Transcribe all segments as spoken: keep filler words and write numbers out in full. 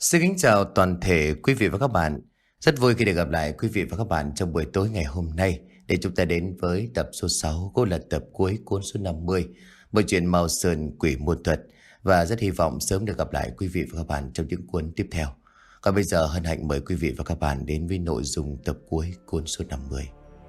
Xin kính chào toàn thể quý vị và các bạn. Rất vui khi được gặp lại quý vị và các bạn trong buổi tối ngày hôm nay để chúng ta đến với tập số sáu, cũng là tập cuối cuốn số năm mươi, bộ truyện Mao Sơn Quỷ Môn Thuật, và rất hy vọng sớm được gặp lại quý vị và các bạn trong những cuốn tiếp theo. Còn bây giờ hân hạnh mời quý vị và các bạn đến với nội dung tập cuối cuốn số năm mươi.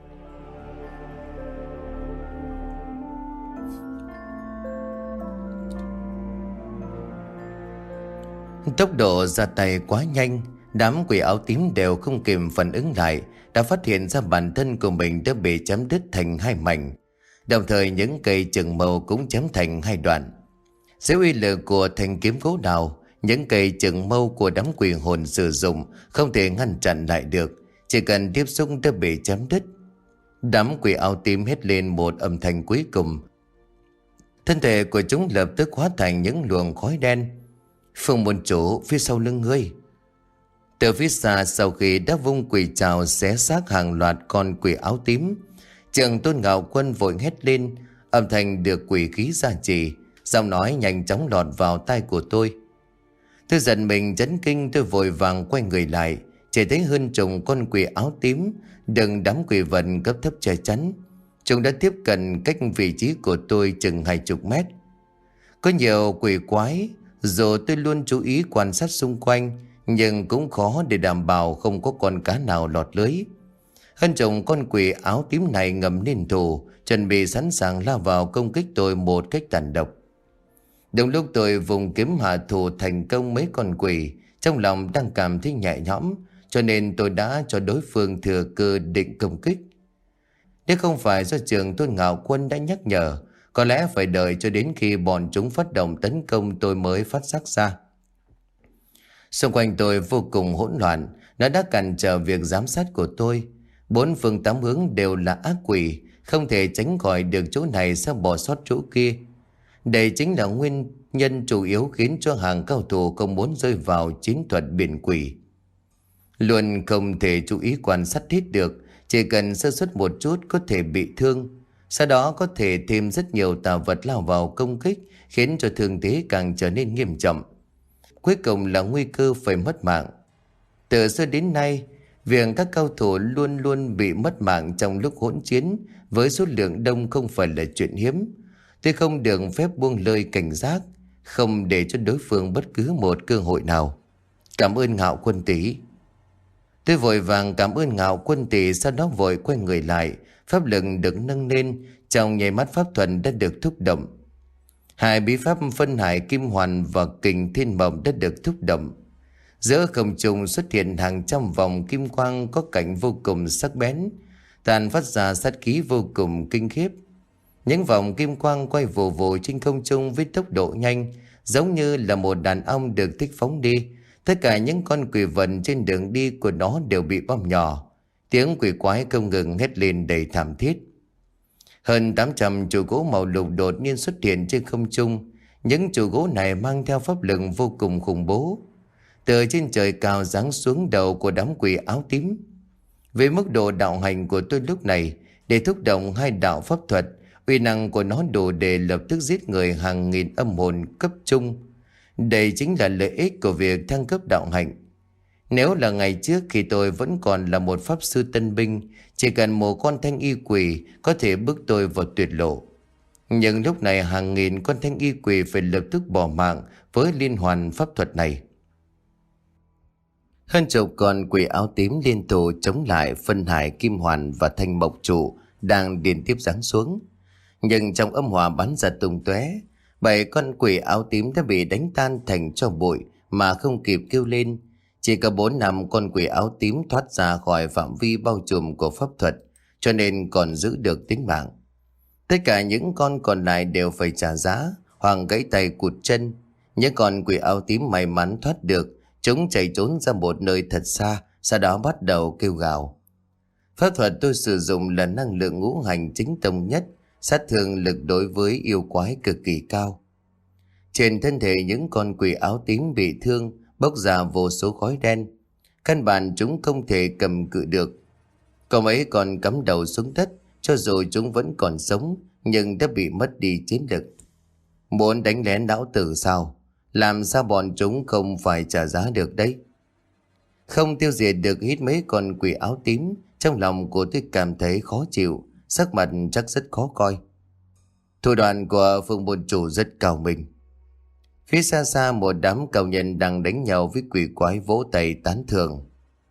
Tốc độ ra tay quá nhanh, đám quỷ áo tím đều không kịp phản ứng lại, đã phát hiện ra bản thân của mình đã bị chém đứt thành hai mảnh. Đồng thời những cây chừng màu cũng chém thành hai đoạn. Dưới uy lực của thanh kiếm gỗ đào, những cây chừng mâu của đám quỷ hồn sử dụng không thể ngăn chặn lại được, chỉ cần tiếp xúc đã bị chém đứt. Đám quỷ áo tím hét lên một âm thanh cuối cùng. Thân thể của chúng lập tức hóa thành những luồng khói đen. Phương môn chủ, phía sau lưng ngươi. Từ phía xa, sau khi đã vung quỷ trào xé xác hàng loạt con quỷ áo tím, Trường Tôn Ngạo Quân vội hét lên, âm thanh được quỷ khí gia trì, giọng nói nhanh chóng lọt vào tai của tôi. Tôi giận mình chấn kinh, tôi vội vàng quay người lại, chỉ thấy hơn chục con quỷ áo tím đừng đám quỷ vật cấp thấp che chắn. Chúng đã tiếp cận cách vị trí của tôi chừng hai chục mét. Có nhiều quỷ quái, dù tôi luôn chú ý quan sát xung quanh, nhưng cũng khó để đảm bảo không có con cá nào lọt lưới. Hơn chồng con quỷ áo tím này ngầm nên thù, chuẩn bị sẵn sàng lao vào công kích tôi một cách tàn độc. Đúng lúc tôi vùng kiếm hạ thủ thành công mấy con quỷ, trong lòng đang cảm thấy nhẹ nhõm, cho nên tôi đã cho đối phương thừa cơ định công kích. Nếu không phải do Trường Tôn Ngạo Quân đã nhắc nhở, có lẽ phải đợi cho đến khi bọn chúng phát động tấn công tôi mới phát giác ra. Xung quanh tôi vô cùng hỗn loạn, nó đã cản trở việc giám sát của tôi. Bốn phương tám hướng đều là ác quỷ, không thể tránh khỏi được chỗ này sao bỏ sót chỗ kia. Đây chính là nguyên nhân chủ yếu khiến cho hàng cao thủ không muốn rơi vào chiến thuật biển quỷ. Luôn không thể chú ý quan sát hết được, chỉ cần sơ suất một chút có thể bị thương. Sau đó có thể thêm rất nhiều tà vật lao vào công kích, khiến cho thương thế càng trở nên nghiêm trọng. Cuối cùng là nguy cơ phải mất mạng. Từ xưa đến nay, việc các cao thủ luôn luôn bị mất mạng trong lúc hỗn chiến với số lượng đông không phải là chuyện hiếm. Tôi không được phép buông lơi cảnh giác, không để cho đối phương bất cứ một cơ hội nào. Cảm ơn Ngạo Quân tỷ. Tôi vội vàng cảm ơn Ngạo Quân tỷ, sau đó vội quay người lại. Pháp lực được nâng lên, trong nháy mắt pháp thuật đã được thúc động. Hai bí pháp phân hải kim hoàn và kình thiên mộng đã được thúc động. Giữa không trung xuất hiện hàng trăm vòng kim quang có cạnh vô cùng sắc bén, tàn phát ra sát khí vô cùng kinh khiếp. Những vòng kim quang quay vù vù trên không trung với tốc độ nhanh, giống như là một đàn ong được thích phóng đi. Tất cả những con quỷ vật trên đường đi của nó đều bị bom nhỏ. Tiếng quỷ quái không ngừng hét lên đầy thảm thiết. Hơn tám trăm trụ gỗ màu lục đột nhiên xuất hiện trên không trung. Những trụ gỗ này mang theo pháp lực vô cùng khủng bố. Từ trên trời cao giáng xuống đầu của đám quỷ áo tím. Với mức độ đạo hành của tôi lúc này, để thúc động hai đạo pháp thuật, uy năng của nó đủ để lập tức giết người hàng nghìn âm hồn cấp trung. Đây chính là lợi ích của việc thăng cấp đạo hạnh. Nếu là ngày trước khi tôi vẫn còn là một pháp sư tân binh, chỉ cần một con thanh y quỷ có thể bước tôi vào tuyệt lộ. Nhưng lúc này hàng nghìn con thanh y quỷ phải lập tức bỏ mạng với liên hoàn pháp thuật này. Hơn chục con quỷ áo tím liên thủ chống lại phân hải kim hoàn và thanh mộc trụ đang liên tiếp giáng xuống. Nhưng trong âm hỏa bắn ra tung tóe, bảy con quỷ áo tím đã bị đánh tan thành tro bụi mà không kịp kêu lên. Chỉ có bốn năm con quỷ áo tím thoát ra khỏi phạm vi bao trùm của pháp thuật, cho nên còn giữ được tính mạng. Tất cả những con còn lại đều phải trả giá, hoặc gãy tay cụt chân. Những con quỷ áo tím may mắn thoát được, chúng chạy trốn ra một nơi thật xa, sau đó bắt đầu kêu gào. Pháp thuật tôi sử dụng là năng lượng ngũ hành chính tông nhất, sát thương lực đối với yêu quái cực kỳ cao. Trên thân thể những con quỷ áo tím bị thương bốc ra vô số khói đen, căn bản chúng không thể cầm cự được. Có mấy còn cắm đầu xuống đất, cho dù chúng vẫn còn sống nhưng đã bị mất đi chiến lực. Muốn đánh lén lão tử sao? Làm sao bọn chúng không phải trả giá được đấy. Không tiêu diệt được hít mấy con quỷ áo tím, trong lòng của tôi cảm thấy khó chịu, sắc mặt chắc rất khó coi. Thủ đoạn của Phương môn chủ rất cao minh. Phía xa xa một đám cao nhân đang đánh nhau với quỷ quái vỗ tay tán thưởng.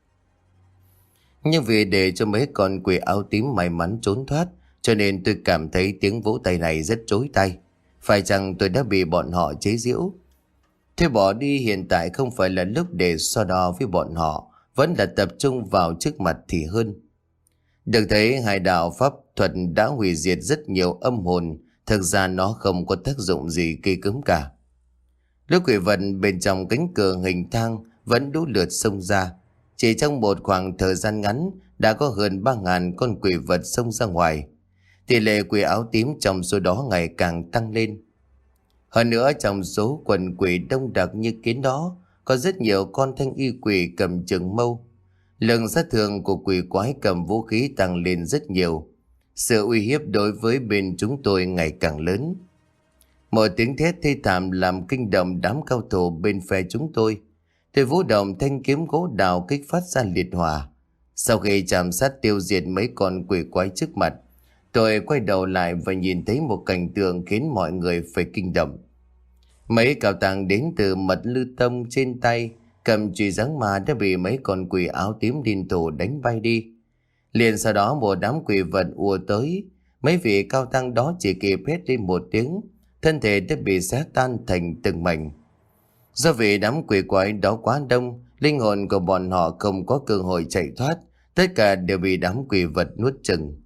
Nhưng vì để cho mấy con quỷ áo tím may mắn trốn thoát, cho nên tôi cảm thấy tiếng vỗ tay này rất chói tai. Phải chăng tôi đã bị bọn họ chế giễu? Thôi bỏ đi, hiện tại không phải là lúc để so đo với bọn họ, vẫn là tập trung vào trước mặt thì hơn. Được thấy hai đạo pháp thuật đã hủy diệt rất nhiều âm hồn, thực ra nó không có tác dụng gì kỳ cứng cả. Lúc quỷ vật bên trong cánh cửa hình thang vẫn đú lượt xông ra. Chỉ trong một khoảng thời gian ngắn đã có hơn ba ngàn con quỷ vật xông ra ngoài. Tỷ lệ quỷ áo tím trong số đó ngày càng tăng lên. Hơn nữa trong số quần quỷ đông đặc như kiến đó có rất nhiều con thanh y quỷ cầm trường mâu. Lượng sát thương của quỷ quái cầm vũ khí tăng lên rất nhiều. Sự uy hiếp đối với bên chúng tôi ngày càng lớn. Một tiếng thét thê thảm làm kinh động đám cao thủ bên phe chúng tôi. Tôi vũ động thanh kiếm gỗ đào kích phát ra liệt hỏa. Sau khi chạm sát tiêu diệt mấy con quỷ quái trước mặt, tôi quay đầu lại và nhìn thấy một cảnh tượng khiến mọi người phải kinh động. Mấy cao tàng đến từ Mật Lư Tông trên tay cầm chùy giáng ma đã bị mấy con quỷ áo tím điên thủ đánh bay đi. Liền sau đó một đám quỷ vật ùa tới. Mấy vị cao tăng đó chỉ kịp hét lên một tiếng, thân thể đã bị xé tan thành từng mảnh. Do vì đám quỷ quái đó quá đông, linh hồn của bọn họ không có cơ hội chạy thoát, tất cả đều bị đám quỷ vật nuốt chửng.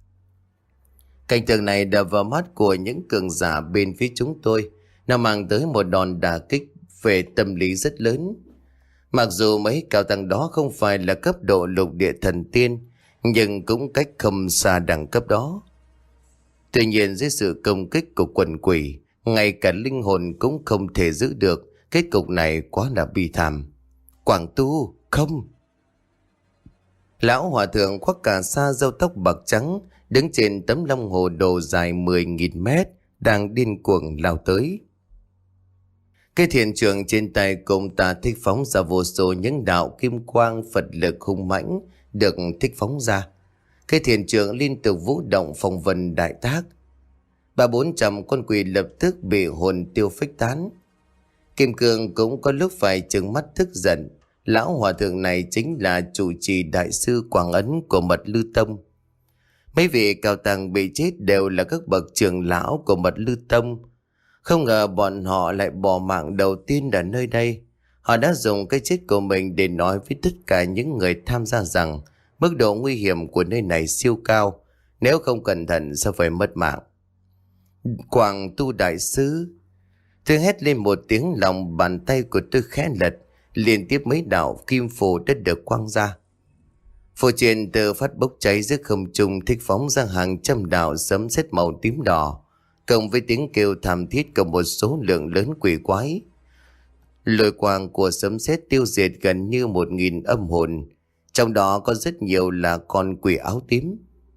Cảnh tượng này đập vào mắt của những cường giả bên phía chúng tôi, nó mang tới một đòn đả kích về tâm lý rất lớn. Mặc dù mấy cao tăng đó không phải là cấp độ lục địa thần tiên, nhưng cũng cách không xa đẳng cấp đó. Tuy nhiên dưới sự công kích của quần quỷ, ngay cả linh hồn cũng không thể giữ được. Kết cục này quá là bi thảm. Quảng Tu, không! Lão hòa thượng khoác cà sa râu tóc bạc trắng, đứng trên tấm long hồ đồ dài mười nghìn mét, đang điên cuồng lao tới. Cái thiền trường trên tay cùng ta thích phóng ra vô số những đạo kim quang Phật lực hung mãnh được thích phóng ra. Cái thiền trường liên tục vũ động phong vân đại tác. Ba bốn trăm con quỷ lập tức bị hồn tiêu phách tán. Kim Cương cũng có lúc phải trừng mắt tức giận. Lão hòa thượng này chính là chủ trì đại sư Quảng Ấn của Mật Lư Tông. Mấy vị cao tăng bị chết đều là các bậc trưởng lão của Mật Lư Tông. Không ngờ bọn họ lại bỏ mạng đầu tiên ở nơi đây. Họ đã dùng cái chết của mình để nói với tất cả những người tham gia rằng mức độ nguy hiểm của nơi này siêu cao. Nếu không cẩn thận sẽ phải mất mạng. Quảng Tu đại sư, tôi hét lên một tiếng, lòng bàn tay của tôi khẽ lật, liên tiếp mấy đạo kim phù đã được quăng ra. Phù truyền từ phát bốc cháy giữa không trung thích phóng ra hàng trăm đạo sấm sét màu tím đỏ, cộng với tiếng kêu thảm thiết của một số lượng lớn quỷ quái. Lôi quang của sấm sét tiêu diệt gần như một nghìn âm hồn, trong đó có rất nhiều là con quỷ áo tím.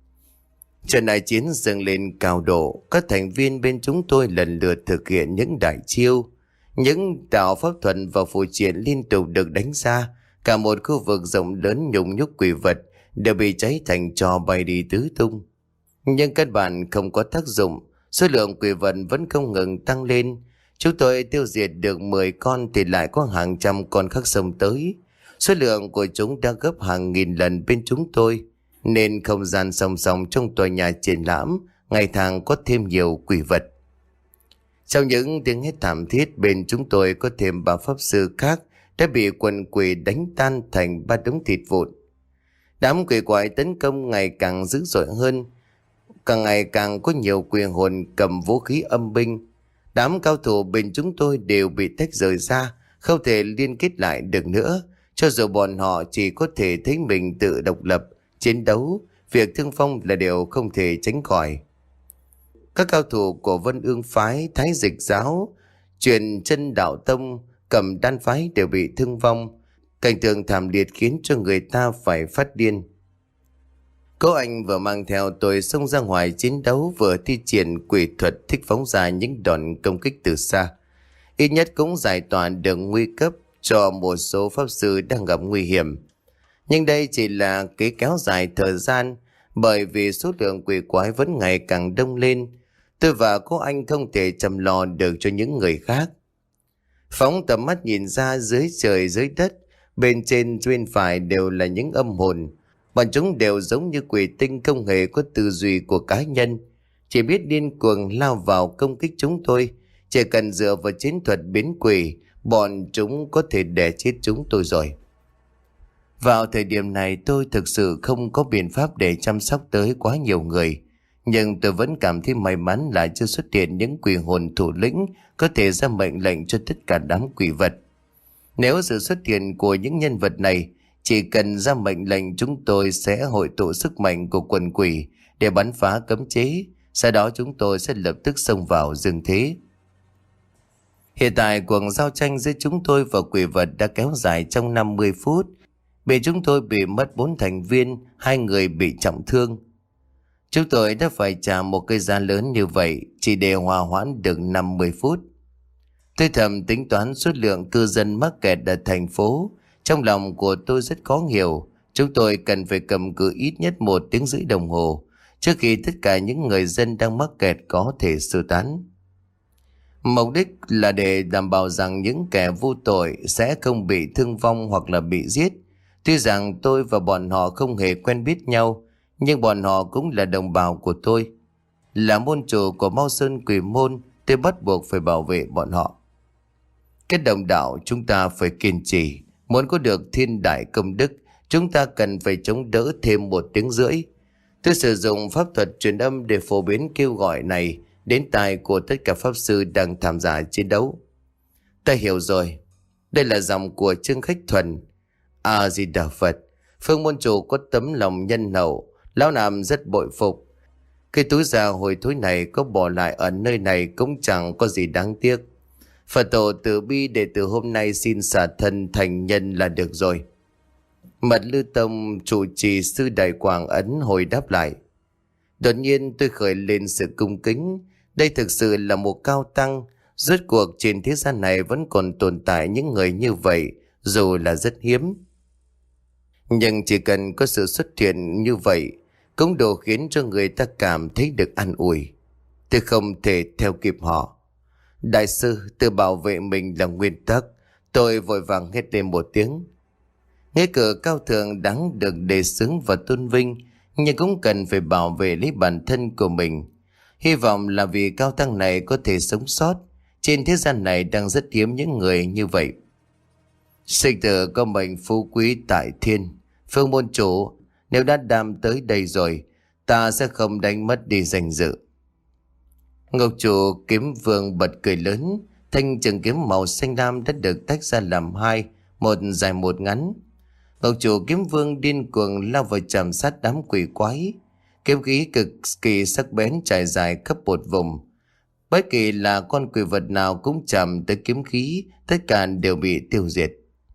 Trận đại chiến dâng lên cao độ, các thành viên bên chúng tôi lần lượt thực hiện những đại chiêu. Những đạo pháp thuật và phù triện liên tục được đánh ra, cả một khu vực rộng lớn nhung nhúc quỷ vật đều bị cháy thành tro bay đi tứ tung. Nhưng căn bản không có tác dụng, số lượng quỷ vật vẫn không ngừng tăng lên. Chúng tôi tiêu diệt được mười con thì lại có hàng trăm con khác xông tới. Số lượng của chúng đã gấp hàng nghìn lần bên chúng tôi, nên không gian song song trong tòa nhà triển lãm ngày tháng có thêm nhiều quỷ vật. Sau những tiếng hét thảm thiết, bên chúng tôi có thêm ba pháp sư khác đã bị quần quỷ đánh tan thành ba đống thịt vụn. Đám quỷ quái tấn công ngày càng dữ dội hơn, càng ngày càng có nhiều quỷ hồn cầm vũ khí âm binh. Đám cao thủ bên chúng tôi đều bị tách rời ra, không thể liên kết lại được nữa. Cho dù bọn họ chỉ có thể thấy mình tự độc lập chiến đấu, việc thương vong là điều không thể tránh khỏi. Các cao thủ của Vân Ương phái, Thái Dịch giáo, Truyền Chân Đạo Tông, Cẩm Đan phái đều bị thương vong. Cảnh tượng thảm liệt khiến cho người ta phải phát điên. Cô anh vừa mang theo tôi xông ra ngoài chiến đấu, vừa thi triển quỷ thuật thích phóng ra những đòn công kích từ xa. ít nhất cũng giải tỏa được nguy cấp cho một số pháp sư đang gặp nguy hiểm. Nhưng đây chỉ là cái kéo dài thời gian, bởi vì số lượng quỷ quái vẫn ngày càng đông lên. Tôi và cô anh không thể chăm lo được cho những người khác. Phóng tầm mắt nhìn ra dưới trời dưới đất, bên trên bên phải đều là những âm hồn. Bọn chúng đều giống như quỷ tinh, không hề có tư duy của cá nhân, chỉ biết điên cuồng lao vào công kích chúng tôi. Chỉ cần dựa vào chiến thuật biến quỷ, bọn chúng có thể đè chết chúng tôi rồi. Vào thời điểm này tôi thực sự không có biện pháp để chăm sóc tới quá nhiều người. Nhưng tôi vẫn cảm thấy may mắn là chưa xuất hiện những quỷ hồn thủ lĩnh có thể ra mệnh lệnh cho tất cả đám quỷ vật. Nếu sự xuất hiện của những nhân vật này chỉ cần ra mệnh lệnh, chúng tôi sẽ hội tụ sức mạnh của quần quỷ để bắn phá cấm chế. Sau đó chúng tôi sẽ lập tức xông vào dương thế. Hiện tại cuộc giao tranh giữa chúng tôi và quỷ vật đã kéo dài trong năm mươi phút. Bị chúng tôi bị mất bốn thành viên, hai người bị trọng thương. Chúng tôi đã phải trả một cái giá lớn như vậy chỉ để hòa hoãn được năm mươi phút. Tôi thầm tính toán số lượng cư dân mắc kẹt ở thành phố. Trong lòng của tôi rất khó hiểu. Chúng tôi cần phải cầm cự ít nhất một tiếng rưỡi đồng hồ trước khi tất cả những người dân đang mắc kẹt có thể sơ tán. Mục đích là để đảm bảo rằng những kẻ vô tội sẽ không bị thương vong hoặc là bị giết. Tuy rằng tôi và bọn họ không hề quen biết nhau, nhưng bọn họ cũng là đồng bào của tôi. Là môn chủ của Mao Sơn Quỷ Môn, tôi bắt buộc phải bảo vệ bọn họ. Kết đồng đạo, chúng ta phải kiên trì. Muốn có được thiên đại công đức, chúng ta cần phải chống đỡ thêm một tiếng rưỡi. Tôi sử dụng pháp thuật truyền âm để phổ biến kêu gọi này đến tai của tất cả pháp sư đang tham gia chiến đấu. Ta hiểu rồi. Đây là giọng của Trương Khách Thuần. A Di Đà Phật. Phương môn chủ có tấm lòng nhân hậu, lão nàm rất bội phục. Cái túi già hồi thối này có bỏ lại ở nơi này cũng chẳng có gì đáng tiếc. Phật tổ từ bi để từ hôm nay xin xả thân thành nhân là được rồi. Mật Lư Tông chủ trì sư Đại Quảng Ấn hồi đáp lại. Đột nhiên tôi khởi lên sự cung kính. Đây thực sự là một cao tăng. Rốt cuộc trên thế gian này vẫn còn tồn tại những người như vậy, dù là rất hiếm. Nhưng chỉ cần có sự xuất hiện như vậy cũng đủ khiến cho người ta cảm thấy được an ủi. Tôi không thể theo kịp họ. Đại sư, tự bảo vệ mình là nguyên tắc. Tôi vội vàng hét lên một tiếng. Nghĩa cử cao thượng đáng được đề xướng và tôn vinh, nhưng cũng cần phải bảo vệ lấy bản thân của mình. Hy vọng là vì cao tăng này có thể sống sót. Trên thế gian này đang rất hiếm những người như vậy. Sinh tử có mệnh phú quý tại thiên. Phương môn chủ, nếu đã đam tới đây rồi, ta sẽ không đánh mất đi danh dự. Ngọc chủ kiếm vương bật cười lớn. Thanh trường kiếm màu xanh lam đã được tách ra làm hai, một dài một ngắn. Ngọc chủ kiếm vương điên cuồng lao vào chạm sát đám quỷ quái. Kiếm khí cực kỳ sắc bén trải dài khắp một vùng. Bất kỳ là con quỷ vật nào cũng chạm tới kiếm khí, tất cả đều bị tiêu diệt.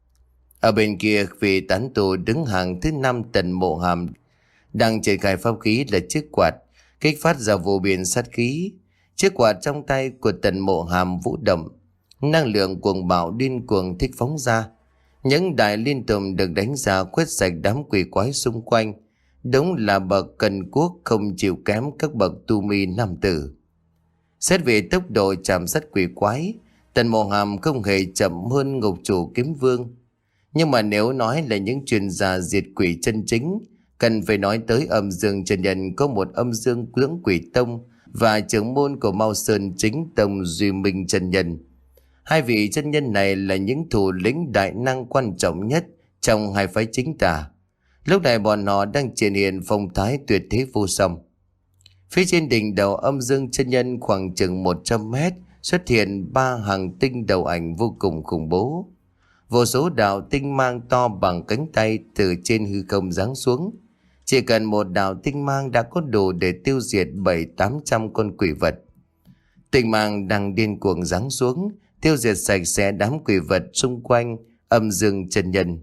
Ở bên kia, vị tán tù đứng hàng thứ năm Tần Mộ Hàm đang triển khai pháp khí là chiếc quạt, kích phát ra vô biên sát khí. Chiếc quạt trong tay của Tần Mộ Hàm vũ động, năng lượng cuồng bạo điên cuồng thích phóng ra. Những đại liên tục được đánh ra quét sạch đám quỷ quái xung quanh. Đúng là bậc cần quốc không chịu kém các bậc tu mi nam tử. Xét về tốc độ chạm sát quỷ quái, Tần Mộ Hàm không hề chậm hơn Ngục chủ kiếm vương. Nhưng mà nếu nói là những chuyên gia diệt quỷ chân chính, cần phải nói tới Âm Dương chân nhân có một Âm Dương Cưỡng Quỷ Tông và trưởng môn của Mao Sơn Chính Tông Duy Minh chân nhân. Hai vị chân nhân này là những thủ lĩnh đại năng quan trọng nhất trong hai phái chính tà. Lúc này bọn họ đang triển hiện phong thái tuyệt thế vô song. Phía trên đỉnh đầu Âm Dương chân nhân khoảng chừng một trăm mét xuất hiện ba hàng tinh đầu ảnh vô cùng khủng bố. Vô số đạo tinh mang to bằng cánh tay từ trên hư không giáng xuống. Chỉ cần một đạo tinh mang đã có đủ để tiêu diệt bảy tám trăm con quỷ vật. Tinh mang đang điên cuồng giáng xuống, tiêu diệt sạch sẽ đám quỷ vật xung quanh Âm Dương chân nhân.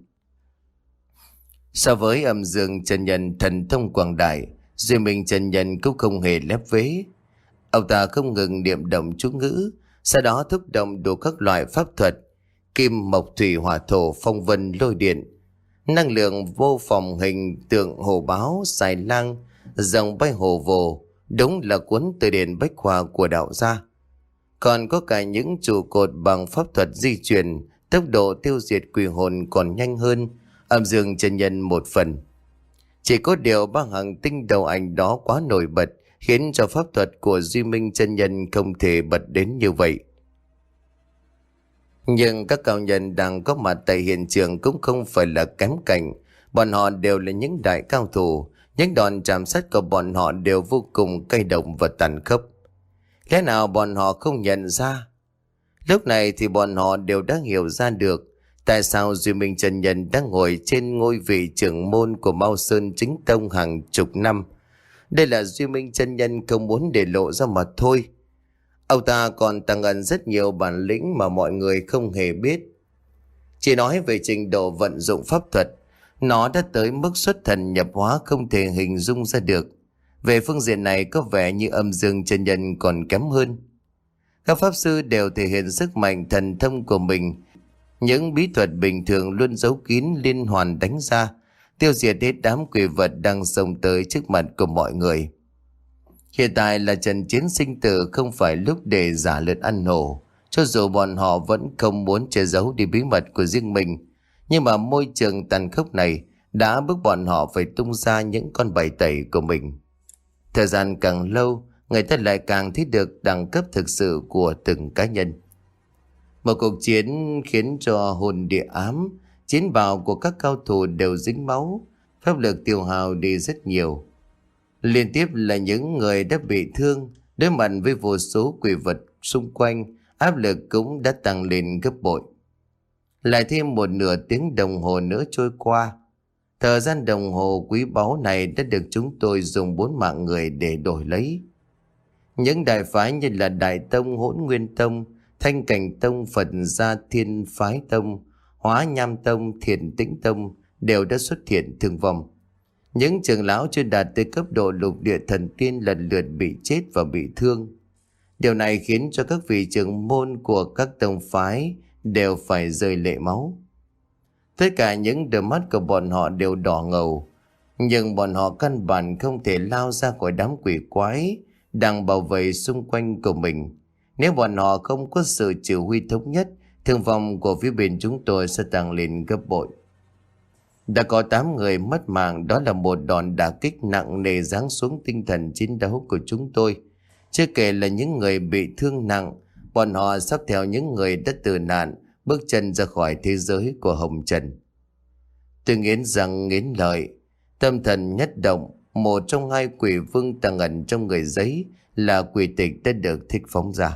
So với Âm Dương chân nhân thần thông quảng đại, Duy Minh chân nhân cũng không hề lép vế. Ông ta không ngừng niệm động chú ngữ, Sau đó thúc động đủ các loại pháp thuật, kim mộc thủy hỏa thổ phong vân lôi điện, năng lượng vô phòng hình tượng hồ báo xài lang, dòng bay hồ vồ, đúng là cuốn từ điển bách khoa của đạo gia. Còn có cả những trụ cột bằng pháp thuật di chuyển, tốc độ tiêu diệt quỷ hồn còn nhanh hơn âm dương chân nhân một phần. Chỉ có điều ba hàng tinh đầu ảnh đó quá nổi bật, khiến cho pháp thuật của Duy Minh chân nhân không thể bật đến như vậy. Nhưng các cao nhân đang có mặt tại hiện trường cũng không phải là kém cạnh. Bọn họ đều là những đại cao thủ, những đòn chạm sát của bọn họ đều vô cùng cay độc và tàn khốc. Lẽ nào bọn họ không nhận ra? Lúc này thì bọn họ đều đã hiểu ra được tại sao Duy Minh chân nhân đang ngồi trên ngôi vị trưởng môn của Mao Sơn Chính Tông hàng chục năm. Đây là Duy Minh chân nhân không muốn để lộ ra mà thôi. Ông ta còn tàng ẩn rất nhiều bản lĩnh mà mọi người không hề biết. Chỉ nói về trình độ vận dụng pháp thuật, nó đã tới mức xuất thần nhập hóa không thể hình dung ra được. Về phương diện này có vẻ như âm dương chân nhân còn kém hơn. Các pháp sư đều thể hiện sức mạnh thần thông của mình. Những bí thuật bình thường luôn giấu kín liên hoàn đánh ra, tiêu diệt hết đám quỷ vật đang xông tới trước mặt của mọi người. Hiện tại là trận chiến sinh tử, không phải lúc để giả lượt ăn nổ. Cho dù bọn họ vẫn không muốn che giấu đi bí mật của riêng mình, nhưng mà môi trường tàn khốc này đã bức bọn họ phải tung ra những con bài tẩy của mình. Thời gian càng lâu, người ta lại càng thấy được đẳng cấp thực sự của từng cá nhân. Một cuộc chiến khiến cho hồn địa ám, chiến bào của các cao thủ đều dính máu, pháp lực tiêu hao đi rất nhiều. Liên tiếp là những người đã bị thương, đối mặt với vô số quỷ vật xung quanh, áp lực cũng đã tăng lên gấp bội. Lại thêm một nửa tiếng đồng hồ nữa trôi qua. Thời gian đồng hồ quý báu này đã được chúng tôi dùng bốn mạng người để đổi lấy. Những đại phái như là Đại Tông, Hỗn Nguyên Tông, Thanh Cảnh Tông, Phật Gia Thiên Phái Tông, Hóa Nham Tông, Thiền Tĩnh Tông đều đã xuất hiện thương vong. Những trưởng lão chưa đạt tới cấp độ lục địa thần tiên lần lượt bị chết và bị thương. Điều này khiến cho các vị trưởng môn của các tông phái đều phải rơi lệ máu. Tất cả những đôi mắt của bọn họ đều đỏ ngầu, nhưng bọn họ căn bản không thể lao ra khỏi đám quỷ quái đang bảo vệ xung quanh của mình. Nếu bọn họ không có sự chỉ huy thống nhất, thương vong của phía bên chúng tôi sẽ tăng lên gấp bội. Đã có tám người mất mạng, đó là một đòn đả kích nặng nề giáng xuống tinh thần chiến đấu của chúng tôi. Chưa kể là những người bị thương nặng, bọn họ sắp theo những người đã tử nạn, bước chân ra khỏi thế giới của Hồng Trần. Tôi nghiến răng nghiến lợi, tâm thần nhất động, một trong hai quỷ vương tàng ẩn trong người giấy là quỷ tịch đã được thích phóng ra.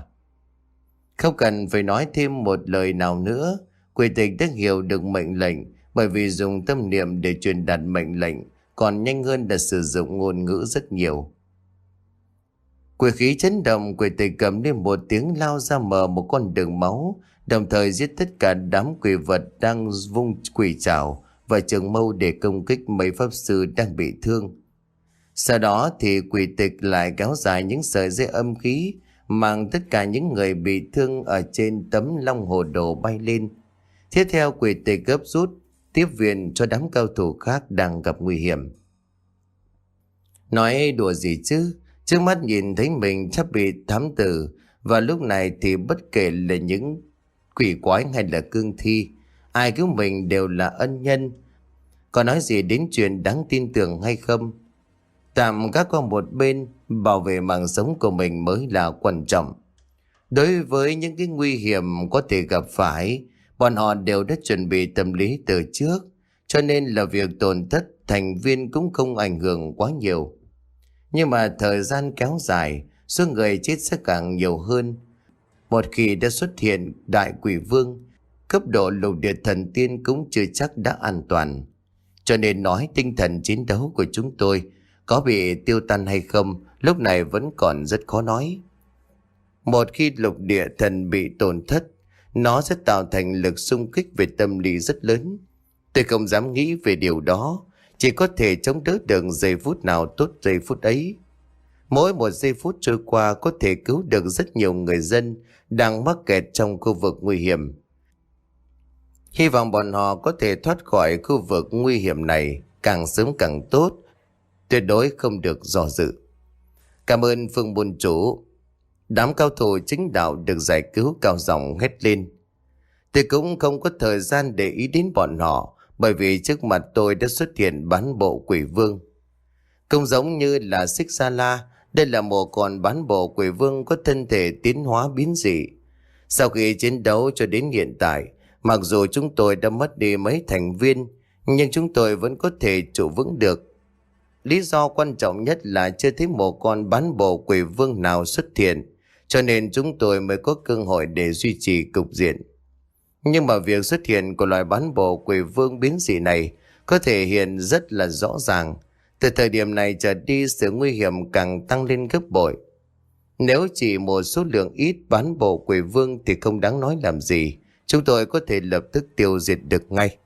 Không cần phải nói thêm một lời nào nữa, quỷ tịch đã hiểu được mệnh lệnh, bởi vì dùng tâm niệm để truyền đạt mệnh lệnh còn nhanh hơn là sử dụng ngôn ngữ rất nhiều. Quỷ khí chấn động, quỷ tịch cầm lên một tiếng lao ra mở một con đường máu, đồng thời giết tất cả đám quỷ vật đang vung quỷ trảo và trường mâu để công kích mấy pháp sư đang bị thương. Sau đó thì quỷ tịch lại kéo dài những sợi dây âm khí, mang tất cả những người bị thương ở trên tấm long hồ đồ bay lên. Tiếp theo quỷ tịch gấp rút tiếp viện cho đám cao thủ khác đang gặp nguy hiểm. Nói đùa gì chứ, trước mắt nhìn thấy mình sắp bị thám tử, và lúc này thì bất kể là những quỷ quái hay là cương thi, ai cứu mình đều là ân nhân. Còn nói gì đến chuyện đáng tin tưởng hay không, tạm các con một bên, bảo vệ mạng sống của mình mới là quan trọng. Đối với những cái nguy hiểm có thể gặp phải, bọn họ đều đã chuẩn bị tâm lý từ trước, cho nên là việc tổn thất thành viên cũng không ảnh hưởng quá nhiều. Nhưng mà thời gian kéo dài, số người chết sẽ càng nhiều hơn. Một khi đã xuất hiện đại quỷ vương, cấp độ lục địa thần tiên cũng chưa chắc đã an toàn. Cho nên nói tinh thần chiến đấu của chúng tôi có bị tiêu tan hay không, lúc này vẫn còn rất khó nói. Một khi lục địa thần bị tổn thất, nó sẽ tạo thành lực xung kích về tâm lý rất lớn. Tôi không dám nghĩ về điều đó, chỉ có thể chống đỡ được giây phút nào tốt giây phút ấy. Mỗi một giây phút trôi qua có thể cứu được rất nhiều người dân, đang mắc kẹt trong khu vực nguy hiểm. Hy vọng bọn họ có thể thoát khỏi khu vực nguy hiểm này càng sớm càng tốt, tuyệt đối không được do dự. Cảm ơn Phương môn chủ. Đám cao thủ chính đạo được giải cứu cao giọng hét lên. Tôi cũng không có thời gian để ý đến bọn họ, bởi vì trước mặt tôi đã xuất hiện bán bộ quỷ vương. Không giống như là Xích Sa La, đây là một con bán bộ quỷ vương có thân thể tiến hóa biến dị. Sau khi chiến đấu cho đến hiện tại, mặc dù chúng tôi đã mất đi mấy thành viên, nhưng chúng tôi vẫn có thể trụ vững được. Lý do quan trọng nhất là chưa thấy một con bán bộ quỷ vương nào xuất hiện, cho nên chúng tôi mới có cơ hội để duy trì cục diện. Nhưng mà việc xuất hiện của loài bán bộ quỷ vương biến dị này có thể hiện rất là rõ ràng. Từ thời điểm này trở đi, sự nguy hiểm càng tăng lên gấp bội. Nếu chỉ một số lượng ít bán bộ quỷ vương thì không đáng nói làm gì, chúng tôi có thể lập tức tiêu diệt được ngay.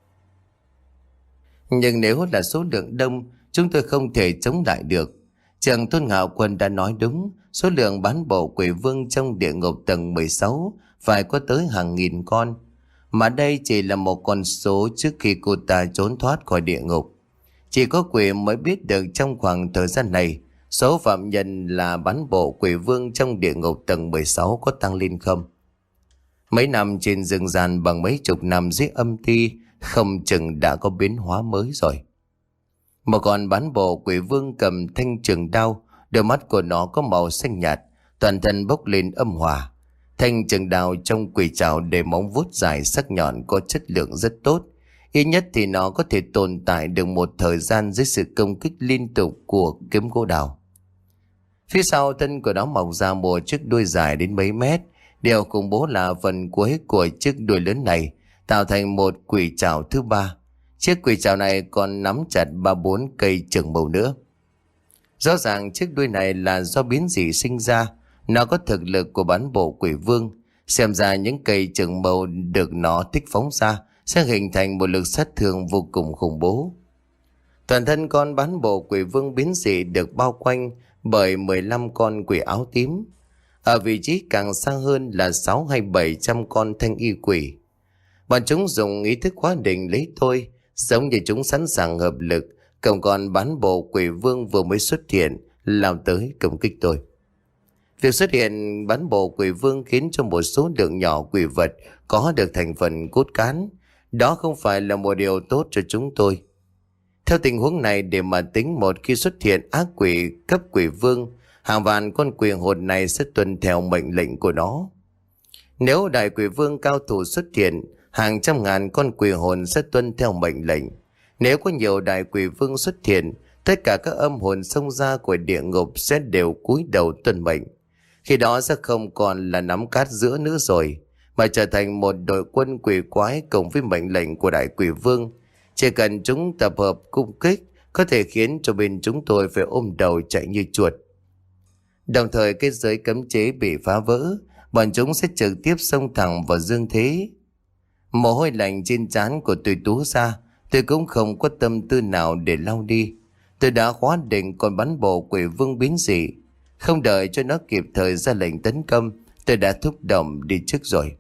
Nhưng nếu là số lượng đông, chúng tôi không thể chống lại được. Trường Tôn Ngạo Quân đã nói đúng, số lượng bán bộ quỷ vương trong địa ngục tầng mười sáu phải có tới hàng nghìn con. Mà đây chỉ là một con số trước khi cô ta trốn thoát khỏi địa ngục. Chỉ có quỷ mới biết được trong khoảng thời gian này, số phạm nhân là bán bộ quỷ vương trong địa ngục tầng mười sáu có tăng lên không. Mấy năm trên rừng ràn bằng mấy chục năm dưới âm ti, không chừng đã có biến hóa mới rồi. Một con bán bộ quỷ vương cầm thanh trường đao, đôi mắt của nó có màu xanh nhạt, toàn thân bốc lên âm hòa. Thanh trường đao trong quỷ trảo để móng vuốt dài sắc nhọn có chất lượng rất tốt. Ít nhất thì nó có thể tồn tại được một thời gian dưới sự công kích liên tục của kiếm gỗ đào. Phía sau thân của nó mọc ra một chiếc đuôi dài đến mấy mét. Điều khủng bố là phần cuối của chiếc đuôi lớn này tạo thành một quỷ trảo thứ ba. Chiếc quỷ trảo này còn nắm chặt ba bốn cây trường mâu nữa. Rõ ràng chiếc đuôi này là do biến dị sinh ra. Nó có thực lực của bán bộ quỷ vương. Xem ra những cây trường mâu được nó thích phóng ra sẽ hình thành một lực sát thương vô cùng khủng bố. Toàn thân con bán bộ quỷ vương biến dị được bao quanh bởi mười lăm con quỷ áo tím. Ở vị trí càng xa hơn là sáu hay bảy trăm con thanh y quỷ. Bọn chúng dùng ý thức hóa định lấy tôi, giống như chúng sẵn sàng hợp lực, cộng con bán bộ quỷ vương vừa mới xuất hiện lao tới công kích tôi. Việc xuất hiện bán bộ quỷ vương khiến cho một số lượng nhỏ quỷ vật có được thành phần cốt cán. Đó không phải là một điều tốt cho chúng tôi. Theo tình huống này, để mà tính một khi xuất hiện ác quỷ cấp quỷ vương, hàng vạn con quỷ hồn này sẽ tuân theo mệnh lệnh của nó. Nếu đại quỷ vương cao thủ xuất hiện, hàng trăm ngàn con quỷ hồn sẽ tuân theo mệnh lệnh. Nếu có nhiều đại quỷ vương xuất hiện, tất cả các âm hồn xông ra của địa ngục sẽ đều cúi đầu tuân mệnh. Khi đó sẽ không còn là nắm cát giữa nữa rồi, mà trở thành một đội quân quỷ quái cùng với mệnh lệnh của đại quỷ vương. Chỉ cần chúng tập hợp cung kích, có thể khiến cho bên chúng tôi phải ôm đầu chạy như chuột. Đồng thời cái giới cấm chế bị phá vỡ, bọn chúng sẽ trực tiếp xông thẳng vào dương thế. Mồ hôi lạnh trên trán của tôi túa ra, tôi cũng không có tâm tư nào để lau đi. Tôi đã khóa định con bắn bộ quỷ vương biến dị. Không đợi cho nó kịp thời ra lệnh tấn công, tôi đã thúc động đi trước rồi.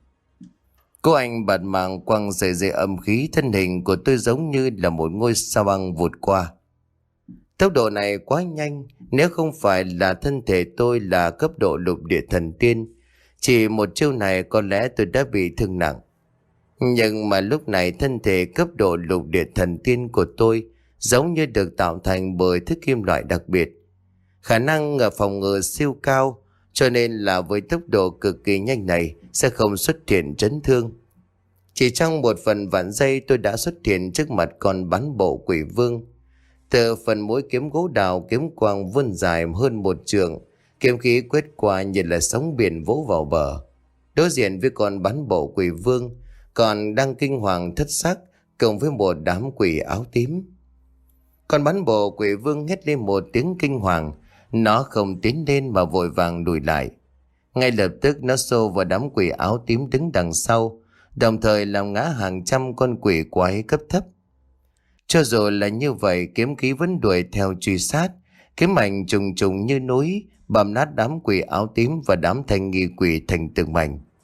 Cô anh bạt mạng quăng sợi dây âm khí, thân hình của tôi giống như là một ngôi sao băng vụt qua. Tốc độ này quá nhanh, nếu không phải là thân thể tôi là cấp độ lục địa thần tiên, chỉ một chiêu này có lẽ tôi đã bị thương nặng. Nhưng mà lúc này thân thể cấp độ lục địa thần tiên của tôi giống như được tạo thành bởi thứ kim loại đặc biệt. Khả năng ở phòng ngự siêu cao, cho nên là với tốc độ cực kỳ nhanh này sẽ không xuất hiện chấn thương. Chỉ trong một phần vạn giây tôi đã xuất hiện trước mặt con bắn bộ quỷ vương. Từ phần mũi kiếm gỗ đào, kiếm quang vươn dài hơn một trượng, kiếm khí quét qua như là sóng biển vỗ vào bờ. Đối diện với con bắn bộ quỷ vương còn đang kinh hoàng thất sắc cùng với một đám quỷ áo tím. Con bắn bộ quỷ vương hét lên một tiếng kinh hoàng. Nó không tiến lên mà vội vàng lùi lại. Ngay lập tức nó xô vào đám quỷ áo tím đứng đằng sau, đồng thời làm ngã hàng trăm con quỷ quái cấp thấp. Cho dù là như vậy, kiếm khí vẫn đuổi theo truy sát, kiếm ảnh trùng trùng như núi, bầm nát đám quỷ áo tím và đám thanh nghi quỷ thành từng mảnh.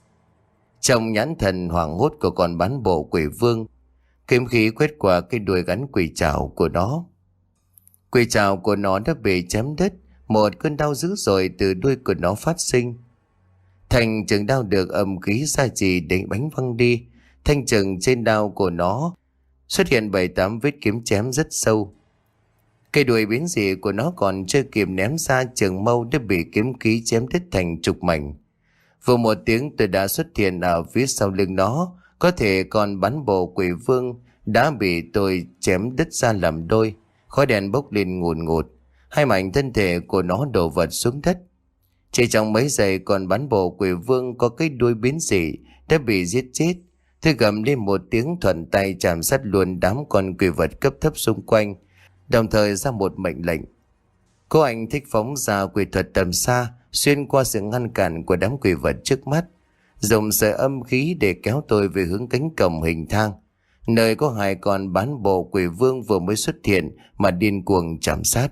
Trong nhãn thần hoảng hốt của con bán bộ quỷ vương, kiếm khí quét qua cái đuôi gắn quỷ trảo của nó. Quỷ trảo của nó đã bị chém đứt, một cơn đau dữ dội từ đuôi của nó phát sinh. Thành trường đao được âm khí gia trì để bánh văng đi. Thanh chừng trên đao của nó xuất hiện bảy tám vết kiếm chém rất sâu. Cây đuôi biến dị của nó còn chưa kịp ném ra, trường mâu đã bị kiếm khí chém đứt thành chục mảnh. Vừa một tiếng tôi đã xuất hiện ở phía sau lưng nó. Có thể con bắn bộ quỷ vương đã bị tôi chém đứt ra làm đôi. Khói đèn bốc lên ngùn ngụt, hai mảnh thân thể của nó đổ vật xuống đất. Chỉ trong mấy giây, con bắn bộ quỷ vương có cái đuôi biến dị đã bị giết chết. Tôi gầm lên một tiếng, thuận tay chạm sát luôn đám con quỷ vật cấp thấp xung quanh, đồng thời ra một mệnh lệnh. Cô anh thích phóng ra quỷ thuật tầm xa, xuyên qua sự ngăn cản của đám quỷ vật trước mắt, dùng sợi âm khí để kéo tôi về hướng cánh cổng hình thang, nơi có hai con bán bộ quỷ vương vừa mới xuất hiện mà điên cuồng chạm sát.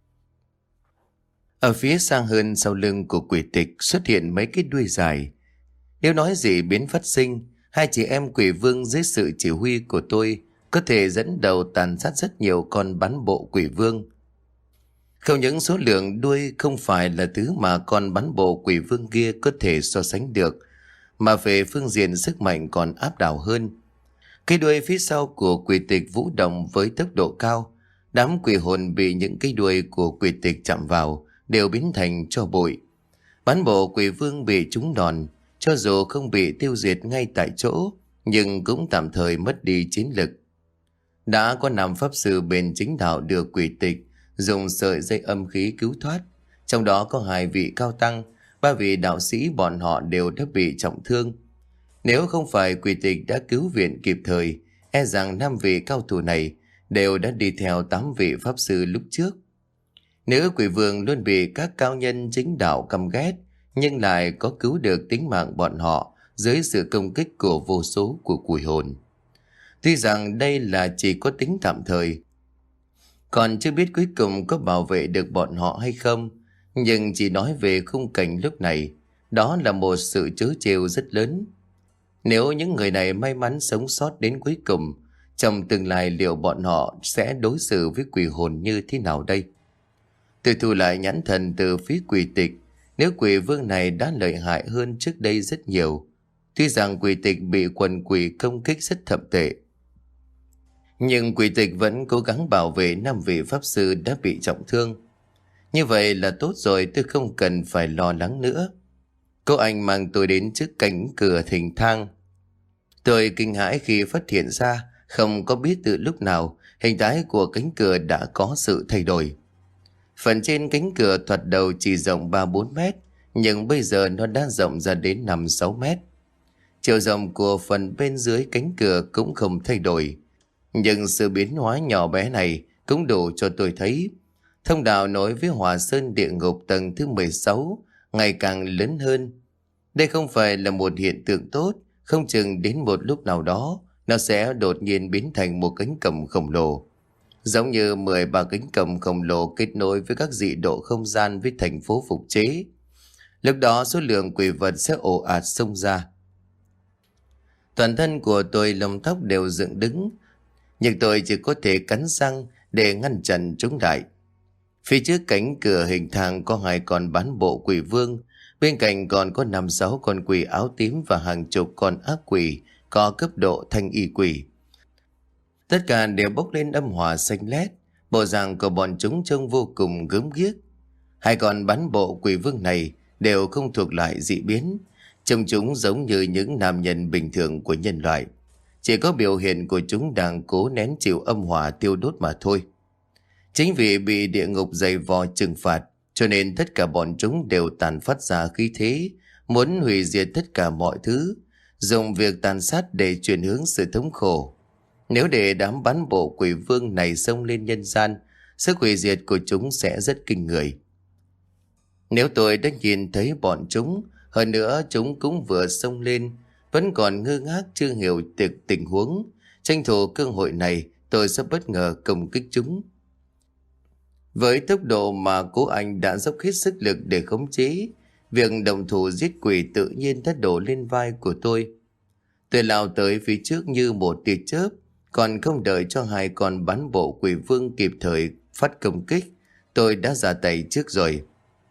Ở phía xa hơn, sau lưng của quỷ tịch xuất hiện mấy cái đuôi dài. Nếu nói gì biến phát sinh, hai chị em quỷ vương dưới sự chỉ huy của tôi có thể dẫn đầu tàn sát rất nhiều con bán bộ quỷ vương. Không những số lượng đuôi không phải là thứ mà con bán bộ quỷ vương kia có thể so sánh được, mà về phương diện sức mạnh còn áp đảo hơn. Cái đuôi phía sau của quỷ tịch vũ động với tốc độ cao. Đám quỷ hồn bị những cái đuôi của quỷ tịch chạm vào đều biến thành tro bụi. Bán bộ quỷ vương bị trúng đòn, cho dù không bị tiêu diệt ngay tại chỗ, nhưng cũng tạm thời mất đi chiến lực. Đã có năm pháp sư bên chính đạo được quỷ tịch dùng sợi dây âm khí cứu thoát, trong đó có hai vị cao tăng, ba vị đạo sĩ bọn họ đều đã bị trọng thương. Nếu không phải quỷ tịch đã cứu viện kịp thời, e rằng năm vị cao thủ này đều đã đi theo tám vị pháp sư lúc trước. Nữ quỷ vương luôn bị các cao nhân chính đạo căm ghét, nhưng lại có cứu được tính mạng bọn họ dưới sự công kích của vô số của quỷ hồn. Tuy rằng đây là chỉ có tính tạm thời, còn chưa biết cuối cùng có bảo vệ được bọn họ hay không, nhưng chỉ nói về khung cảnh lúc này, đó là một sự trớ trêu rất lớn. Nếu những người này may mắn sống sót đến cuối cùng, trong tương lai liệu bọn họ sẽ đối xử với quỷ hồn như thế nào đây? Tôi thu lại nhãn thần từ phía quỷ tịch. Nếu quỷ vương này đã lợi hại hơn trước đây rất nhiều, tuy rằng quỷ tịch bị quần quỷ công kích rất thậm tệ, nhưng quỷ tịch vẫn cố gắng bảo vệ năm vị pháp sư đã bị trọng thương. Như vậy là tốt rồi, tôi không cần phải lo lắng nữa. Cô anh mang tôi đến trước cánh cửa thềm thang. Tôi kinh hãi khi phát hiện ra không có biết từ lúc nào hình thái của cánh cửa đã có sự thay đổi. Phần trên cánh cửa thoạt đầu chỉ rộng ba bốn mét, nhưng bây giờ nó đã rộng ra đến năm sáu mét. Chiều rộng của phần bên dưới cánh cửa cũng không thay đổi, nhưng sự biến hóa nhỏ bé này cũng đủ cho tôi thấy thông đạo nối với Hỏa Sơn địa ngục tầng thứ mười sáu ngày càng lớn hơn. Đây không phải là một hiện tượng tốt, không chừng đến một lúc nào đó nó sẽ đột nhiên biến thành một cánh cổng khổng lồ, giống như mười ba cánh cổng khổng lồ kết nối với các dị độ không gian với thành phố phục chế. Lúc đó số lượng quỷ vật sẽ ồ ạt xông ra. Toàn thân của tôi lông tóc đều dựng đứng, nhưng tôi chỉ có thể cắn răng để ngăn chặn chúng lại. Phía trước cánh cửa hình thang có hai con bán bộ quỷ vương, bên cạnh còn có năm sáu con quỷ áo tím và hàng chục con ác quỷ có cấp độ thanh y quỷ. Tất cả đều bốc lên âm hỏa xanh lét, bộ dạng của bọn chúng trông vô cùng gớm ghiếc. Hai con bán bộ quỷ vương này đều không thuộc loại dị biến, trông chúng giống như những nam nhân bình thường của nhân loại. Chỉ có biểu hiện của chúng đang cố nén chịu âm hỏa tiêu đốt mà thôi. Chính vì bị địa ngục dày vò trừng phạt, cho nên tất cả bọn chúng đều tàn phát ra khí thế, muốn hủy diệt tất cả mọi thứ, dùng việc tàn sát để chuyển hướng sự thống khổ. Nếu để đám bán bộ quỷ vương này xông lên nhân gian, sức hủy diệt của chúng sẽ rất kinh người. Nếu tôi đã nhìn thấy bọn chúng, hơn nữa chúng cũng vừa xông lên, vẫn còn ngơ ngác chưa hiểu được tình huống, tranh thủ cơ hội này tôi sẽ bất ngờ công kích chúng. Với tốc độ mà cố anh đã dốc hết sức lực để khống chế, việc động thủ giết quỷ tự nhiên đã đổ lên vai của tôi. Tôi lao tới phía trước như một tia chớp, còn không đợi cho hai con bán bộ quỷ vương kịp thời phát công kích, tôi đã ra tay trước rồi.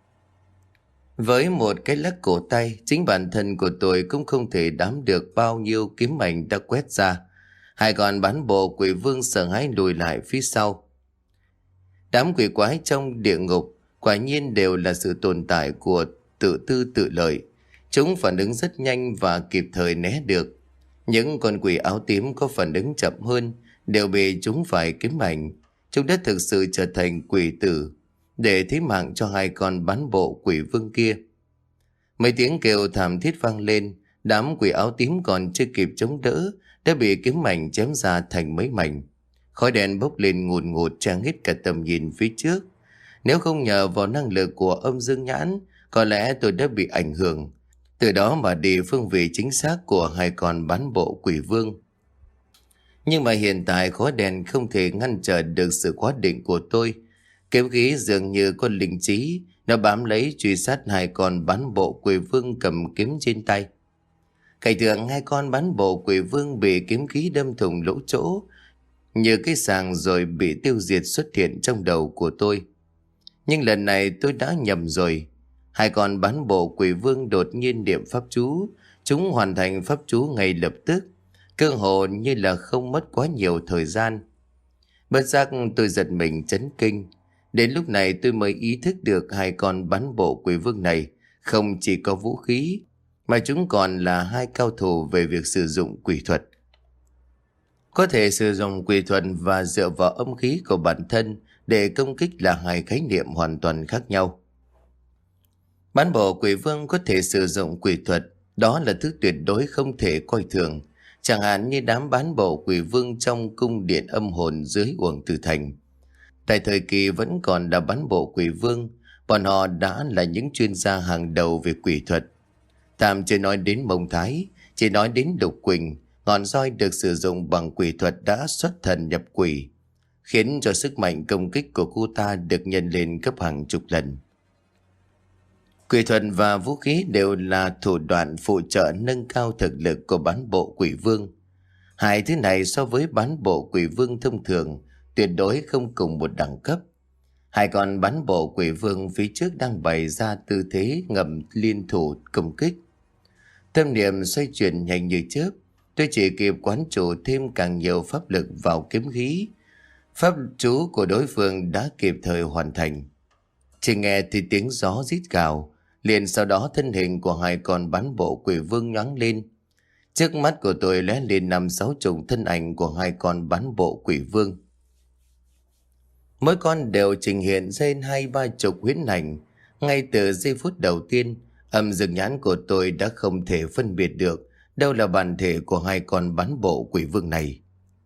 Với một cái lắc cổ tay, chính bản thân của tôi cũng không thể đám được bao nhiêu kiếm ảnh đã quét ra. Hai con bán bộ quỷ vương sợ hãi lùi lại phía sau. Đám quỷ quái trong địa ngục quả nhiên đều là sự tồn tại của tự tư tự lợi. Chúng phản ứng rất nhanh và kịp thời né được. Những con quỷ áo tím có phản ứng chậm hơn đều bị chúng phải kiếm ảnh. Chúng đã thực sự trở thành quỷ tử để thí mạng cho hai con bán bộ quỷ vương kia. Mấy tiếng kêu thảm thiết vang lên, đám quỷ áo tím còn chưa kịp chống đỡ đã bị kiếm ảnh chém ra thành mấy mảnh. Khói đen bốc lên ngùn ngụt che hết cả tầm nhìn phía trước. Nếu không nhờ vào năng lực của âm dương nhãn, có lẽ tôi đã bị ảnh hưởng, từ đó mà đi phương vị chính xác của hai con bán bộ quỷ vương. Nhưng mà hiện tại khói đen không thể ngăn trở được sự quyết định của tôi. Kiếm khí dường như con linh trí, nó bám lấy truy sát hai con bán bộ quỷ vương cầm kiếm trên tay. Cảnh tượng hai con bán bộ quỷ vương bị kiếm khí đâm thủng lỗ chỗ, như cái sàng rồi bị tiêu diệt xuất hiện trong đầu của tôi. Nhưng lần này tôi đã nhầm rồi. Hai con bán bộ quỷ vương đột nhiên niệm pháp chú, chúng hoàn thành pháp chú ngay lập tức, cơ hồ như là không mất quá nhiều thời gian. Bất giác tôi giật mình chấn kinh. Đến lúc này tôi mới ý thức được hai con bán bộ quỷ vương này không chỉ có vũ khí, mà chúng còn là hai cao thủ về việc sử dụng quỷ thuật. Có thể sử dụng quỷ thuật và dựa vào âm khí của bản thân để công kích là hai khái niệm hoàn toàn khác nhau. Bán bộ quỷ vương có thể sử dụng quỷ thuật, đó là thứ tuyệt đối không thể coi thường. Chẳng hạn như đám bán bộ quỷ vương trong cung điện âm hồn dưới Uổng Tử Thành. Tại thời kỳ vẫn còn là bán bộ quỷ vương, bọn họ đã là những chuyên gia hàng đầu về quỷ thuật. Tạm chưa nói đến Mông Thái, chỉ nói đến Lục Quỳnh, ngọn roi được sử dụng bằng quỷ thuật đã xuất thần nhập quỷ, khiến cho sức mạnh công kích của cô ta được nhân lên gấp hàng chục lần. Quỷ thuật và vũ khí đều là thủ đoạn phụ trợ nâng cao thực lực của bán bộ quỷ vương. Hai thứ này so với bán bộ quỷ vương thông thường tuyệt đối không cùng một đẳng cấp. Hai con bán bộ quỷ vương phía trước đang bày ra tư thế ngầm liên thủ công kích. Tâm niệm xoay chuyển nhanh như chớp, tôi chỉ kịp quán chủ thêm càng nhiều pháp lực vào kiếm khí. Pháp chú của đối phương đã kịp thời hoàn thành. Chỉ nghe thì tiếng gió rít gào, liền sau đó thân hình của hai con bán bộ quỷ vương nhoáng lên. Trước mắt của tôi lóe lên năm sáu chục thân ảnh của hai con bán bộ quỷ vương. Mỗi con đều trình hiện trên hai ba chục huyễn ảnh. Ngay từ giây phút đầu tiên, âm dương nhãn của tôi đã không thể phân biệt được đâu là bản thể của hai con bán bộ quỷ vương này.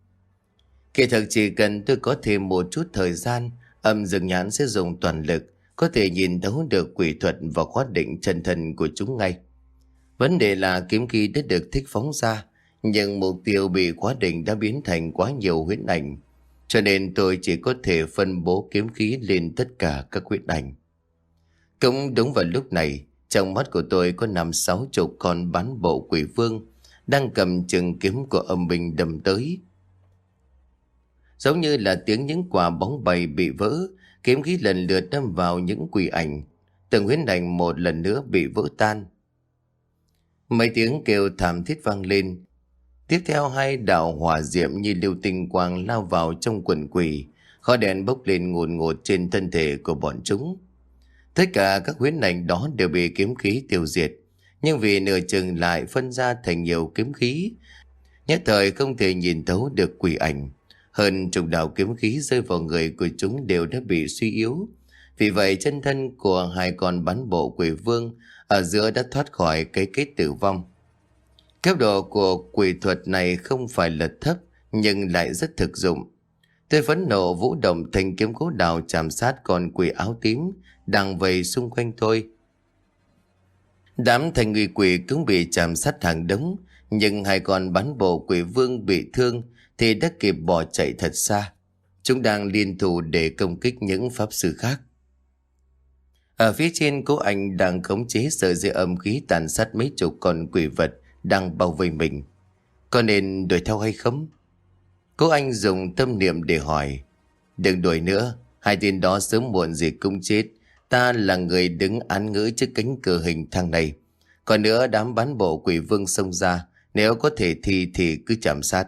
Kỳ thực chỉ cần tôi có thêm một chút thời gian, âm dương nhãn sẽ dùng toàn lực, có thể nhìn thấu được quỷ thuật và khóa định chân thân của chúng ngay. Vấn đề là kiếm khí đã được thích phóng ra, nhưng mục tiêu bị khóa định đã biến thành quá nhiều huyễn ảnh, cho nên tôi chỉ có thể phân bố kiếm khí lên tất cả các huyễn ảnh. Cũng đúng vào lúc này, trong mắt của tôi có năm sáu chục con bán bộ quỷ vương đang cầm chừng kiếm của âm binh đâm tới. Giống như là tiếng những quả bóng bay bị vỡ, kiếm khí lần lượt đâm vào những quỷ ảnh, từng huyễn ảnh một lần nữa bị vỡ tan. Mấy tiếng kêu thảm thiết vang lên. Tiếp theo hai đạo hỏa diệm như lưu tinh quang lao vào trong quần quỷ, khói đen bốc lên ngùn ngụt trên thân thể của bọn chúng. Tất cả các huyễn ảnh đó đều bị kiếm khí tiêu diệt, nhưng vì nửa chừng lại phân ra thành nhiều kiếm khí, nhất thời không thể nhìn thấu được quỷ ảnh. Hơn chục đạo kiếm khí rơi vào người của chúng đều đã bị suy yếu. Vì vậy chân thân của hai con bán bộ quỷ vương ở giữa đã thoát khỏi cái kết tử vong. Cấp độ của quỷ thuật này không phải là thấp, nhưng lại rất thực dụng. Tôi phẫn nộ vũ động thanh kiếm gỗ đào chạm sát con quỷ áo tím đang vây xung quanh tôi. Đám thanh nguy quỷ cũng bị chạm sát hàng đống, nhưng hai con bán bộ quỷ vương bị thương thì đã kịp bỏ chạy thật xa. Chúng đang liên thủ để công kích những pháp sư khác. Ở phía trên, cô anh đang khống chế sợi dây âm khí tàn sát mấy chục con quỷ vật đang bao vây mình. Có nên đuổi theo hay không? Cô Anh dùng tâm niệm để hỏi. Đừng đuổi nữa, hai tên đó sớm muộn gì cũng chết. Ta là người đứng án ngữ trước cánh cửa hình thang này. Còn nữa, đám bán bộ quỷ vương xông ra, nếu có thể thì thì cứ chạm sát.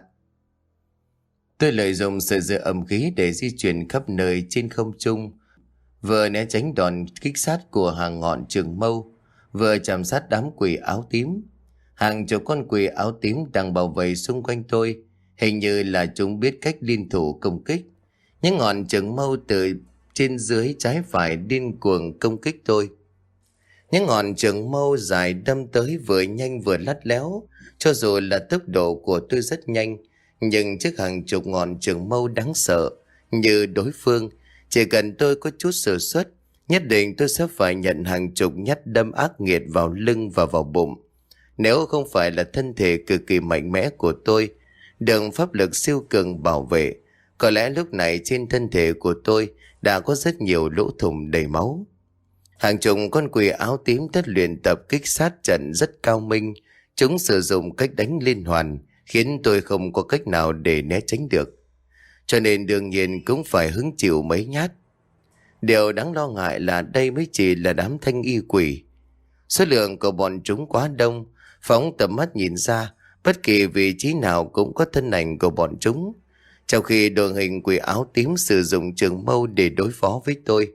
Tôi lợi dụng sợi dây âm khí để di chuyển khắp nơi trên không trung, vừa né tránh đòn kích sát của hàng ngọn trường mâu, vừa chạm sát đám quỷ áo tím. Hàng chục con quỷ áo tím đang bảo vệ xung quanh tôi, hình như là chúng biết cách liên thủ công kích. Những ngọn trường mâu từ trên dưới trái phải điên cuồng công kích tôi. Những ngọn trường mâu dài đâm tới vừa nhanh vừa lắt léo. Cho dù là tốc độ của tôi rất nhanh, nhưng trước hàng chục ngọn trường mâu đáng sợ như đối phương, chỉ cần tôi có chút sơ suất, nhất định tôi sẽ phải nhận hàng chục nhát đâm ác nghiệt vào lưng và vào bụng. Nếu không phải là thân thể cực kỳ mạnh mẽ của tôi, đường pháp lực siêu cường bảo vệ, có lẽ lúc này trên thân thể của tôi đã có rất nhiều lỗ thủng đầy máu. Hàng chục con quỷ áo tím tất luyện tập kích sát trận rất cao minh. Chúng sử dụng cách đánh liên hoàn, khiến tôi không có cách nào để né tránh được. Cho nên đương nhiên cũng phải hứng chịu mấy nhát. Điều đáng lo ngại là đây mới chỉ là đám thanh y quỷ. Số lượng của bọn chúng quá đông, phóng tầm mắt nhìn ra, bất kỳ vị trí nào cũng có thân ảnh của bọn chúng. Trong khi đội hình quỷ áo tím sử dụng trường mâu để đối phó với tôi,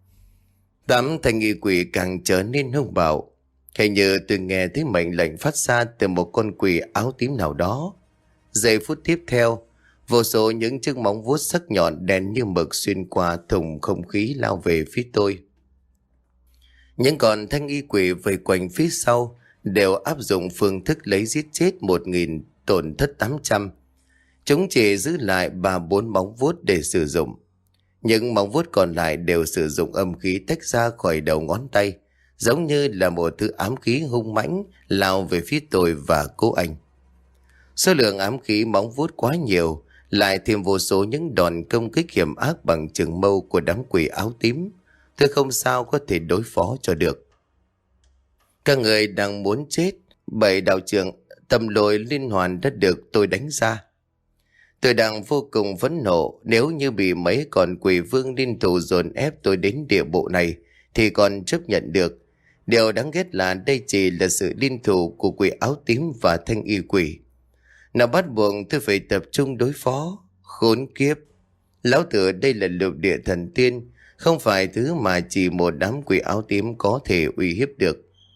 đám thanh y quỷ càng trở nên hung bạo. Hình như tôi nghe thấy mệnh lệnh phát ra từ một con quỷ áo tím nào đó. Giây phút tiếp theo, vô số những chiếc móng vuốt sắc nhọn đen như mực xuyên qua thùng không khí lao về phía tôi. Những con thanh y quỷ vây quanh phía sau đều áp dụng phương thức lấy giết chết một nghìn tổn thất tám trăm. Chúng chỉ giữ lại ba bốn móng vuốt để sử dụng. Những móng vuốt còn lại đều sử dụng âm khí tách ra khỏi đầu ngón tay, giống như là một thứ ám khí hung mãnh lao về phía tôi và cô Anh. Số lượng ám khí móng vuốt quá nhiều, lại thêm vô số những đòn công kích hiểm ác bằng trường mâu của đám quỷ áo tím, tôi không sao có thể đối phó cho được. Các người đang muốn chết, bảy đạo trường tâm lôi liên hoàn đã được tôi đánh ra. Tôi đang vô cùng phẫn nộ, nếu như bị mấy con quỷ vương liên thủ dồn ép tôi đến địa bộ này thì còn chấp nhận được. Điều đáng ghét là đây chỉ là sự liên thủ của quỷ áo tím và thanh y quỷ. Nó bắt buộc tôi phải tập trung đối phó. Khốn kiếp! Lão tử đây là lục địa thần tiên, không phải thứ mà chỉ một đám quỷ áo tím có thể uy hiếp được.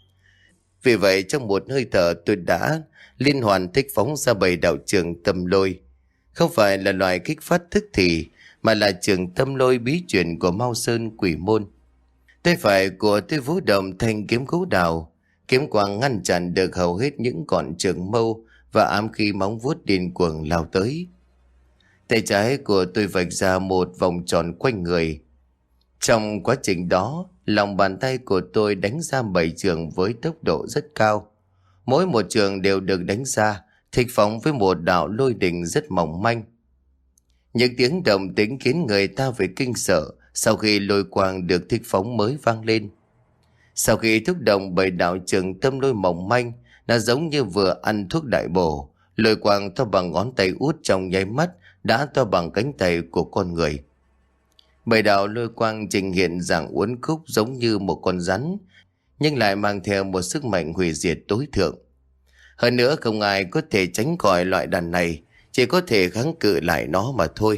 Vì vậy trong một hơi thở tôi đã liên hoàn thích phóng ra bảy đạo trường tâm lôi. Không phải là loại kích phát thức thì, mà là trường tâm lôi bí truyền của Mao Sơn Quỷ Môn. Tay phải của tôi vũ động thanh kiếm gấu đào, kiếm quang ngăn chặn được hầu hết những con trường mâu và ám khí móng vuốt điên cuồng lao tới. Tay trái của tôi vạch ra một vòng tròn quanh người. Trong quá trình đó, lòng bàn tay của tôi đánh ra bảy trường với tốc độ rất cao. Mỗi một trường đều được đánh ra thích phóng với một đạo lôi đình rất mỏng manh. Những tiếng động tĩnh khiến người ta phải kinh sợ sau khi lôi quang được thích phóng mới vang lên. Sau khi thúc động bảy đạo trường tâm lôi mỏng manh, nó giống như vừa ăn thuốc đại bổ. Lôi quang to bằng ngón tay út trong nháy mắt đã to bằng cánh tay của con người. Bảy đạo lôi quang trình hiện dạng uốn khúc giống như một con rắn, nhưng lại mang theo một sức mạnh hủy diệt tối thượng. Hơn nữa không ai có thể tránh khỏi loại đàn này, chỉ có thể kháng cự lại nó mà thôi.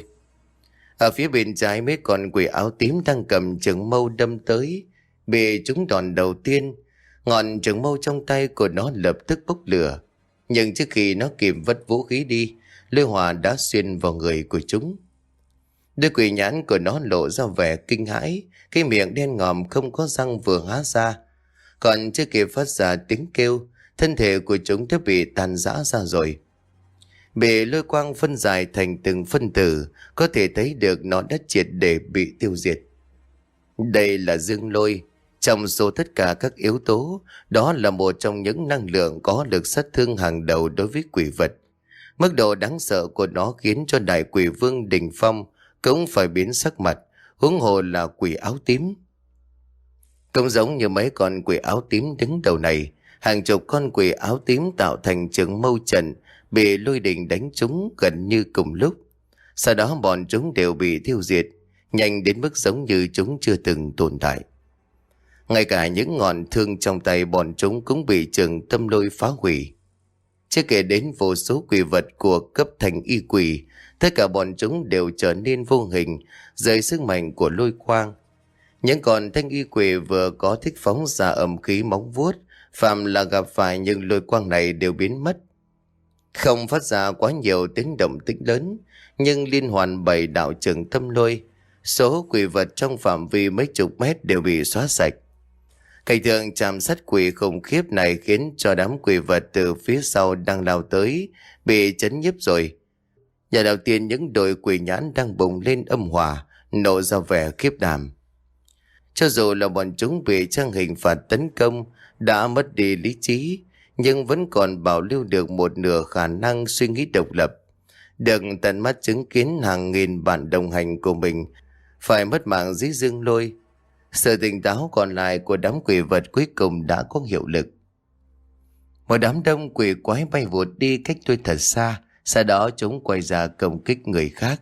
Ở phía bên trái mấy con quỷ áo tím đang cầm trường mâu đâm tới, bị trúng đòn đầu tiên, ngọn trường mâu trong tay của nó lập tức bốc lửa. Nhưng trước khi nó kịp vứt vũ khí đi, lôi hỏa đã xuyên vào người của chúng. Đôi quỷ nhãn của nó lộ ra vẻ kinh hãi, cái miệng đen ngòm không có răng vừa há ra. Còn chưa kịp phát ra tiếng kêu, thân thể của chúng đã bị tàn rã ra rồi. Bị lôi quang phân giải thành từng phân tử, có thể thấy được nó đã triệt để bị tiêu diệt. Đây là dương lôi. Trong số tất cả các yếu tố, đó là một trong những năng lượng có lực sát thương hàng đầu đối với quỷ vật. Mức độ đáng sợ của nó khiến cho đại quỷ vương đỉnh phong cũng phải biến sắc mặt, huống hồ là quỷ áo tím. Cũng giống như mấy con quỷ áo tím đứng đầu này, hàng chục con quỷ áo tím tạo thành trường mâu trận bị lôi đình đánh trúng gần như cùng lúc. Sau đó bọn chúng đều bị tiêu diệt, nhanh đến mức giống như chúng chưa từng tồn tại. Ngay cả những ngọn thương trong tay bọn chúng cũng bị trường tâm lôi phá hủy. Chưa kể đến vô số quỷ vật của cấp thành y quỷ, tất cả bọn chúng đều trở nên vô hình dưới sức mạnh của lôi quang. Những con thanh y quỷ vừa có thích phóng ra âm khí móng vuốt, phạm là gặp phải những lôi quang này đều biến mất. Không phát ra quá nhiều tiếng động tĩnh lớn, nhưng liên hoàn bảy đạo trường tâm lôi, số quỷ vật trong phạm vi mấy chục mét đều bị xóa sạch. Cảnh tượng chạm sát quỷ khủng khiếp này khiến cho đám quỷ vật từ phía sau đang lao tới bị chấn nhiếp rồi. Nhà đầu tiên những đội quỷ nhãn đang bùng lên âm hòa, nộ ra vẻ khiếp đảm. Cho dù là bọn chúng bị trang hình phạt tấn công, đã mất đi lý trí, nhưng vẫn còn bảo lưu được một nửa khả năng suy nghĩ độc lập. Được tận mắt chứng kiến hàng nghìn bạn đồng hành của mình phải mất mạng dưới dương lôi, sự tỉnh táo còn lại của đám quỷ vật cuối cùng đã có hiệu lực. Một đám đông quỷ quái bay vụt đi cách tôi thật xa, sau đó chúng quay ra công kích người khác.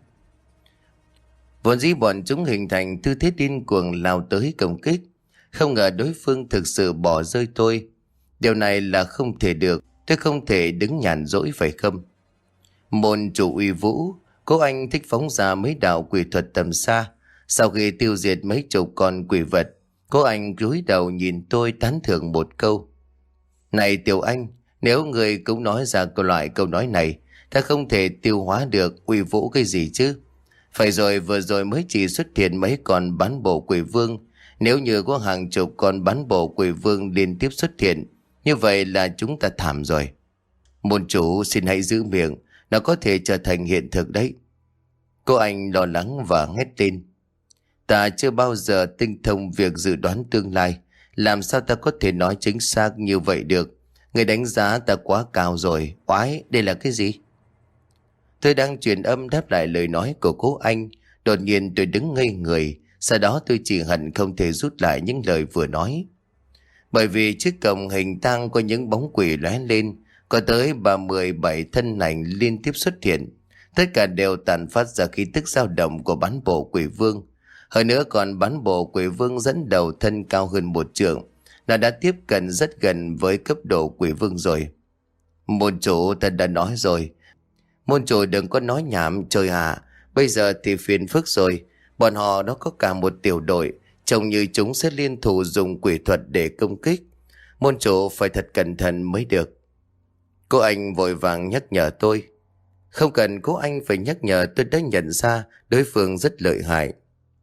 Vốn dĩ bọn chúng hình thành tư thế điên cuồng lao tới công kích, không ngờ đối phương thực sự bỏ rơi tôi. Điều này là không thể được, tôi không thể đứng nhàn rỗi phải không? Môn chủ uy vũ, cô anh thích phóng ra mấy đạo quỷ thuật tầm xa. Sau khi tiêu diệt mấy chục con quỷ vật, cô anh cúi đầu nhìn tôi tán thưởng một câu. Này Tiểu Anh, nếu người cũng nói ra câu loại câu nói này, ta không thể tiêu hóa được uy vũ cái gì chứ. Phải rồi, vừa rồi mới chỉ xuất hiện mấy con bán bộ quỷ vương. Nếu như có hàng chục con bán bộ quỷ vương liên tiếp xuất hiện, như vậy là chúng ta thảm rồi. Môn chủ xin hãy giữ miệng, nó có thể trở thành hiện thực đấy. Cô anh lo lắng và hét lên. Ta chưa bao giờ tinh thông việc dự đoán tương lai, làm sao ta có thể nói chính xác như vậy được? Người đánh giá ta quá cao rồi. Oái, đây là cái gì? Tôi đang truyền âm đáp lại lời nói của cô anh. Đột nhiên tôi đứng ngây người. Sau đó tôi chỉ hận không thể rút lại những lời vừa nói. Bởi vì trước cổng hình tang có những bóng quỷ lóe lên, có tới ba mươi bảy thân ảnh liên tiếp xuất hiện. Tất cả đều tàn phát ra khí tức dao động của bán bộ quỷ vương. Hơn nữa còn bán bộ quỷ vương dẫn đầu thân cao hơn một trượng. Nó đã tiếp cận rất gần với cấp độ quỷ vương rồi. Môn chủ ta đã nói rồi. Môn chủ đừng có nói nhảm trời ạ. Bây giờ thì phiền phức rồi. Bọn họ nó có cả một tiểu đội, trông như chúng sẽ liên thủ dùng quỷ thuật để công kích. Môn chủ phải thật cẩn thận mới được. Cô anh vội vàng nhắc nhở tôi. Không cần cô anh phải nhắc nhở, tôi đã nhận ra đối phương rất lợi hại.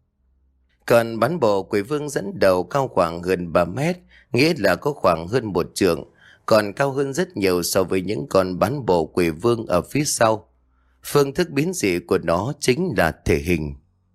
Còn bán bộ quỷ vương dẫn đầu cao khoảng gần ba mét, nghĩa là có khoảng hơn một trượng, còn cao hơn rất nhiều so với những con bán bộ quỷ vương ở phía sau. Phương thức biến dị của nó chính là thể hình.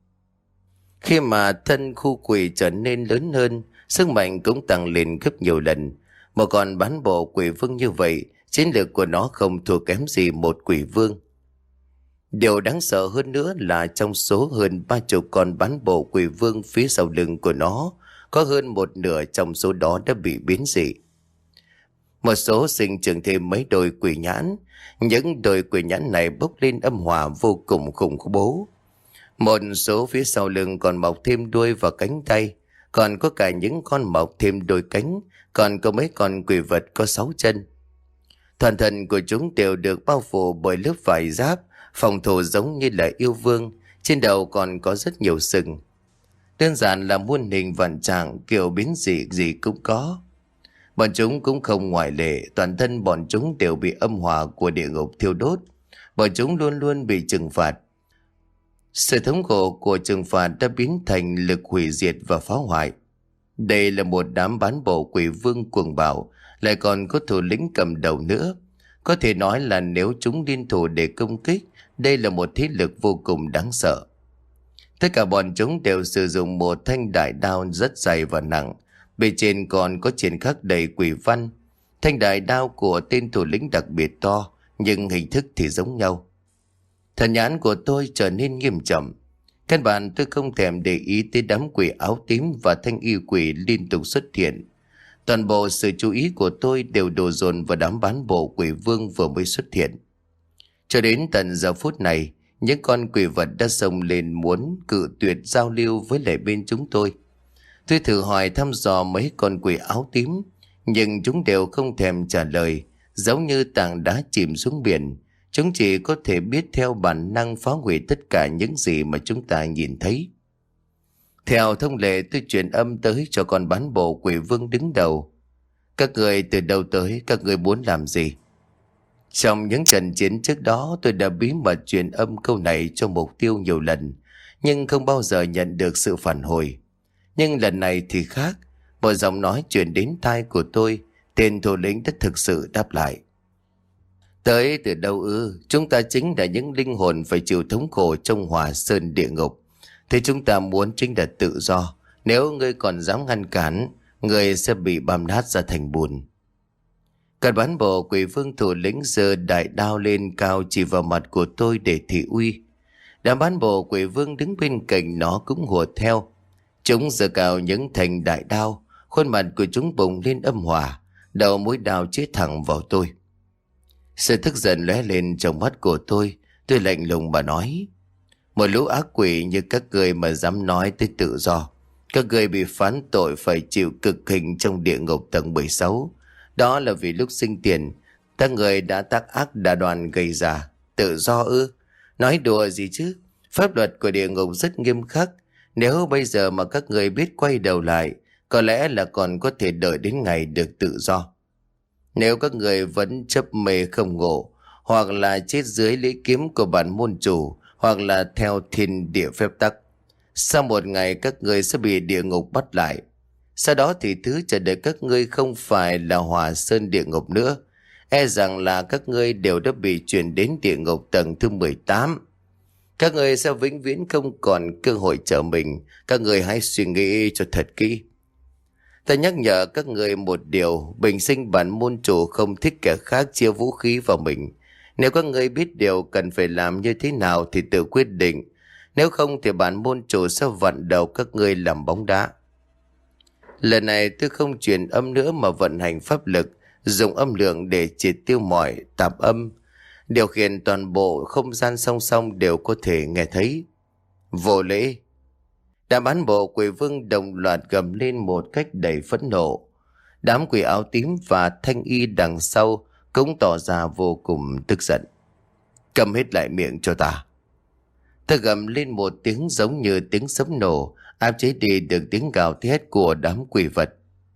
Khi mà thân khu quỷ trở nên lớn hơn, sức mạnh cũng tăng lên gấp nhiều lần. Một con bán bộ quỷ vương như vậy, chiến lược của nó không thua kém gì một quỷ vương. Điều đáng sợ hơn nữa là trong số hơn ba chục con bán bộ quỷ vương phía sau lưng của nó, có hơn một nửa trong số đó đã bị biến dị. Một số sinh trưởng thêm mấy đôi quỷ nhãn. Những đôi quỷ nhãn này bốc lên âm hòa vô cùng khủng bố. Một số phía sau lưng còn mọc thêm đuôi và cánh tay, còn có cả những con mọc thêm đôi cánh, còn có mấy con quỷ vật có sáu chân. Toàn thân của chúng đều được bao phủ bởi lớp vải giáp, phòng thủ giống như là yêu vương, trên đầu còn có rất nhiều sừng. Đơn giản là muôn hình vạn trạng, kiểu biến dị gì cũng có. Bọn chúng cũng không ngoại lệ, toàn thân bọn chúng đều bị âm hỏa của địa ngục thiêu đốt. Bọn chúng luôn luôn bị trừng phạt. Sự thống khổ của trừng phạt đã biến thành lực hủy diệt và phá hoại. Đây là một đám bán bộ quỷ vương cuồng bạo, lại còn có thủ lĩnh cầm đầu nữa. Có thể nói là nếu chúng liên thủ để công kích, đây là một thế lực vô cùng đáng sợ. Tất cả bọn chúng đều sử dụng một thanh đại đao rất dày và nặng. Bề trên còn có triển khắc đầy quỷ văn. Thanh đại đao của tên thủ lĩnh đặc biệt to, nhưng hình thức thì giống nhau. Thần nhãn của tôi trở nên nghiêm trọng. Căn bản tôi không thèm để ý tới đám quỷ áo tím và thanh y quỷ liên tục xuất hiện. Toàn bộ sự chú ý của tôi đều đổ dồn vào đám bán bộ quỷ vương vừa mới xuất hiện. Cho đến tận giờ phút này, những con quỷ vật đã xông lên muốn cự tuyệt giao lưu với lại bên chúng tôi. Tôi thử hỏi thăm dò mấy con quỷ áo tím, nhưng chúng đều không thèm trả lời, giống như tảng đá chìm xuống biển. Chúng chỉ có thể biết theo bản năng phá hủy tất cả những gì mà chúng ta nhìn thấy. Theo thông lệ, tôi truyền âm tới cho con bán bộ quỷ vương đứng đầu. Các người từ đâu tới, các người muốn làm gì? Trong những trận chiến trước đó, tôi đã bí mật truyền âm câu này cho mục tiêu nhiều lần, nhưng không bao giờ nhận được sự phản hồi. Nhưng lần này thì khác, một giọng nói truyền đến tai của tôi, tên thủ lĩnh đã thực sự đáp lại. Tới từ đâu ư? Chúng ta chính là những linh hồn phải chịu thống khổ trong hỏa sơn địa ngục. Thế chúng ta muốn chính là tự do. Nếu ngươi còn dám ngăn cản, ngươi sẽ bị băm nát ra thành bùn. Cận bán bộ quỷ vương thủ lĩnh giơ đại đao lên cao chỉ vào mặt của tôi để thị uy. Đám bán bộ quỷ vương đứng bên cạnh nó cũng hùa theo. Chúng giơ cao những thành đại đao, khuôn mặt của chúng bùng lên âm hỏa, đầu mũi đao chĩa thẳng vào tôi. Sự tức giận lóe lên trong mắt của tôi, tôi lạnh lùng mà nói: một lũ ác quỷ như các người mà dám nói tới tự do, các người bị phán tội phải chịu cực hình trong địa ngục tầng mười sáu. Đó là vì lúc sinh tiền, các người đã tác ác đa đoan gây ra. Tự do ư? Nói đùa gì chứ? Pháp luật của địa ngục rất nghiêm khắc. Nếu bây giờ mà các người biết quay đầu lại, có lẽ là còn có thể đợi đến ngày được tự do. Nếu các người vẫn chấp mê không ngộ, hoặc là chết dưới lưỡi kiếm của bản môn chủ, hoặc là theo thiên địa phép tắc, sau một ngày các người sẽ bị địa ngục bắt lại. Sau đó thì thứ chờ đợi các ngươi không phải là hỏa sơn địa ngục nữa. E rằng là các ngươi đều đã bị chuyển đến địa ngục tầng thứ mười tám. Các ngươi sẽ vĩnh viễn không còn cơ hội trở mình. Các ngươi hãy suy nghĩ cho thật kỹ. Ta nhắc nhở các ngươi một điều, bình sinh bản môn chủ không thích kẻ khác chia vũ khí vào mình. Nếu các ngươi biết điều cần phải làm như thế nào thì tự quyết định. Nếu không thì bản môn chủ sẽ vặn đầu các ngươi làm bóng đá. Lần này tôi không truyền âm nữa mà vận hành pháp lực, dùng âm lượng để triệt tiêu mọi tạp âm, điều khiển toàn bộ không gian song song đều có thể nghe thấy. Vô lễ! Đám bán bộ quỷ vương đồng loạt gầm lên một cách đầy phẫn nộ. Đám quỷ áo tím và thanh y đằng sau cũng tỏ ra vô cùng tức giận. Câm hết lại miệng cho ta! Ta gầm lên một tiếng giống như tiếng sấm nổ, áp chế đi được tiếng gào thét của đám quỷ vật.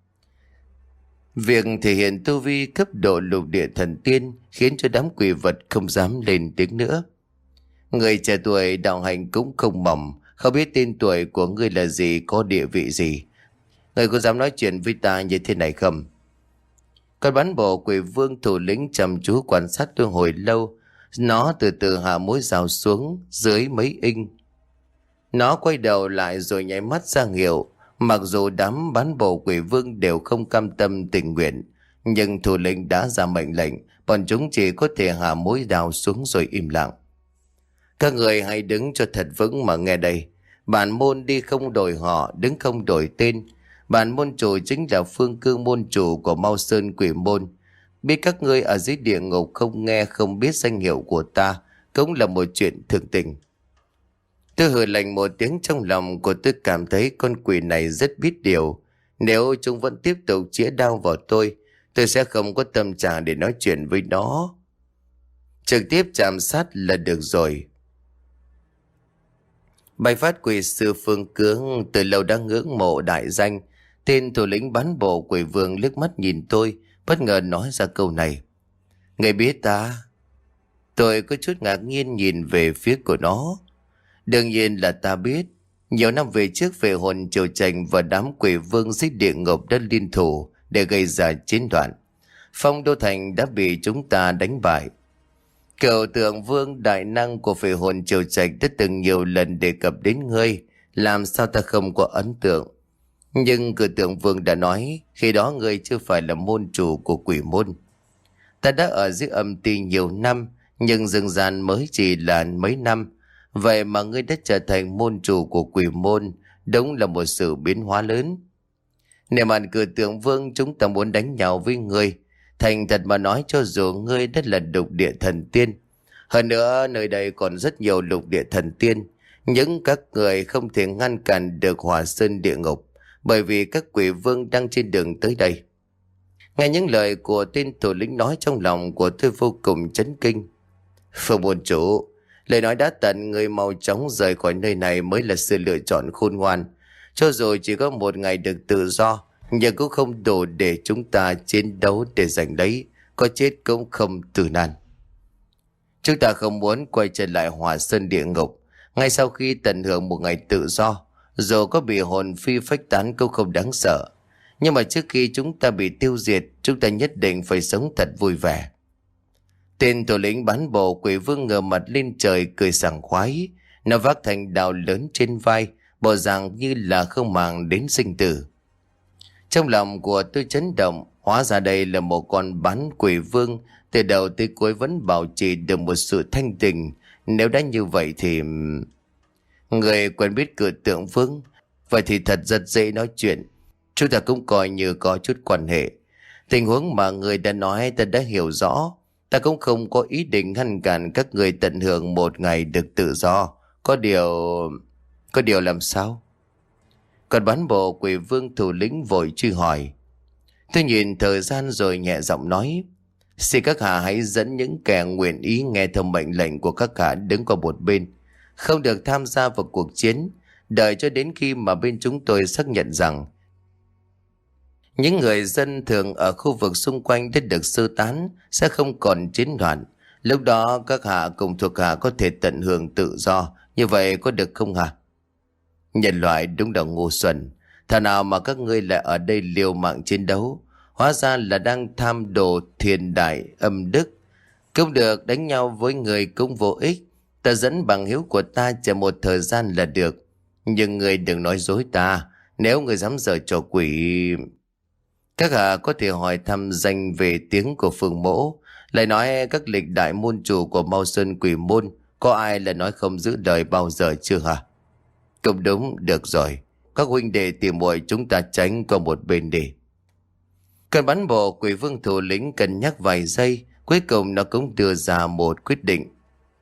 Việc thể hiện tu vi cấp độ lục địa thần tiên khiến cho đám quỷ vật không dám lên tiếng nữa. Người trẻ tuổi đạo hành cũng không mỏng, không biết tên tuổi của ngươi là gì, có địa vị gì. Ngươi có dám nói chuyện với ta như thế này không? Con bán bộ quỷ vương thủ lĩnh chăm chú quan sát tôi hồi lâu. Nó từ từ hạ mũi dao xuống dưới mấy inch. Nó quay đầu lại rồi nháy mắt ra hiệu. Mặc dù đám bán bộ quỷ vương đều không cam tâm tình nguyện, nhưng thủ lĩnh đã ra mệnh lệnh, bọn chúng chỉ có thể hạ mũi đao xuống rồi im lặng. Các người hãy đứng cho thật vững mà nghe đây. Bản môn đi không đổi họ, đứng không đổi tên. Bản môn chủ chính là Phương Cương môn chủ của Mao Sơn Quỷ Môn. Biết các ngươi ở dưới địa ngục không nghe không biết danh hiệu của ta cũng là một chuyện thường tình. Tôi hừ lạnh một tiếng, trong lòng của tôi cảm thấy con quỷ này rất biết điều. Nếu chúng vẫn tiếp tục chĩa đao vào tôi, tôi sẽ không có tâm trạng để nói chuyện với nó. Trực tiếp chạm sát là được rồi. Bài phát quỷ sư Phương Cương từ lâu đã ngưỡng mộ đại danh. Tên thủ lĩnh bán bộ quỷ vương liếc mắt nhìn tôi, bất ngờ nói ra câu này. Người biết ta? Tôi có chút ngạc nhiên nhìn về phía của nó. Đương nhiên là ta biết. Nhiều năm về trước, về hồn triều Trành và đám quỷ vương dưới địa ngục đã liên thủ để gây ra chiến đoạn. Phong Đô Thành đã bị chúng ta đánh bại. Cựu tượng vương đại năng của phệ hồn triều Trạch đã từng nhiều lần đề cập đến ngươi, làm sao ta không có ấn tượng. Nhưng cựu tượng vương đã nói khi đó ngươi chưa phải là môn chủ của quỷ môn. Ta đã ở dưới âm ti nhiều năm, nhưng dừng dàn mới chỉ là mấy năm. Vậy mà ngươi đã trở thành môn chủ của quỷ môn, đúng là một sự biến hóa lớn. Nề mặt cựu tượng vương, chúng ta muốn đánh nhau với ngươi. Thành thật mà nói, cho dù ngươi đã là độc địa thần tiên, Hơn nữa nơi đây còn rất nhiều lục địa thần tiên. Những các người không thể ngăn cản được Hỏa Sơn địa ngục, bởi vì các quỷ vương đang trên đường tới đây. Nghe những lời của tên thủ lĩnh nói, trong lòng của tôi vô cùng chấn kinh. Phương môn chủ, lời nói đã tận, người mau chóng rời khỏi nơi này mới là sự lựa chọn khôn ngoan. Cho dù chỉ có một ngày được tự do, nhưng cũng không đủ để chúng ta chiến đấu để giành lấy, có chết cũng không từ nan. Chúng ta không muốn quay trở lại Hỏa Sơn địa ngục. Ngay sau khi tận hưởng một ngày tự do, dù có bị hồn phi phách tán cũng không đáng sợ. Nhưng mà trước khi chúng ta bị tiêu diệt, chúng ta nhất định phải sống thật vui vẻ. Tên thủ lĩnh bán bộ quỷ vương ngửa mặt lên trời cười sảng khoái. Nó vác thành đao lớn trên vai, bộ dạng như là không màng đến sinh tử. Trong lòng của tôi chấn động, hóa ra đây là một con bán quỷ vương, từ đầu tới cuối vẫn bảo trì được một sự thanh tình. Nếu đã như vậy thì... Người quen biết cử tượng vương, vậy thì thật rất dễ nói chuyện. Chúng ta cũng coi như có chút quan hệ. Tình huống mà người đã nói ta đã hiểu rõ. Ta cũng không có ý định ngăn cản các người tận hưởng một ngày được tự do. Có điều... Có điều làm sao? Còn bán bộ quỷ vương thủ lĩnh vội truy hỏi. Tôi nhìn thời gian rồi nhẹ giọng nói. Xin các hạ hãy dẫn những kẻ nguyện ý nghe theo mệnh lệnh của các hạ đứng qua một bên, không được tham gia vào cuộc chiến, đợi cho đến khi mà bên chúng tôi xác nhận rằng những người dân thường ở khu vực xung quanh đã được sơ tán, sẽ không còn chiến loạn. Lúc đó các hạ cùng thuộc hạ có thể tận hưởng tự do. Như vậy có được không hả? Nhân loại đúng là ngu xuẩn. Thà nào mà các ngươi lại ở đây liều mạng chiến đấu, hóa ra là đang tham đồ thiên đại âm đức. Không được đánh nhau với người cũng vô ích. Ta dẫn bằng hiếu của ta chờ một thời gian là được. Nhưng người đừng nói dối ta. Nếu người dám giở trò quỷ... Các hạ có thể hỏi thăm danh về tiếng của Phương Mỗ, lại nói các lịch đại môn chủ của Mao Sơn Quỷ Môn, có ai là nói không giữ đời bao giờ chưa hả? Cũng đúng, được rồi. Các huynh đệ tìm muội chúng ta tránh qua một bên đi. Cần bắn bộ quỷ vương thủ lĩnh cân nhắc vài giây, cuối cùng nó cũng đưa ra một quyết định.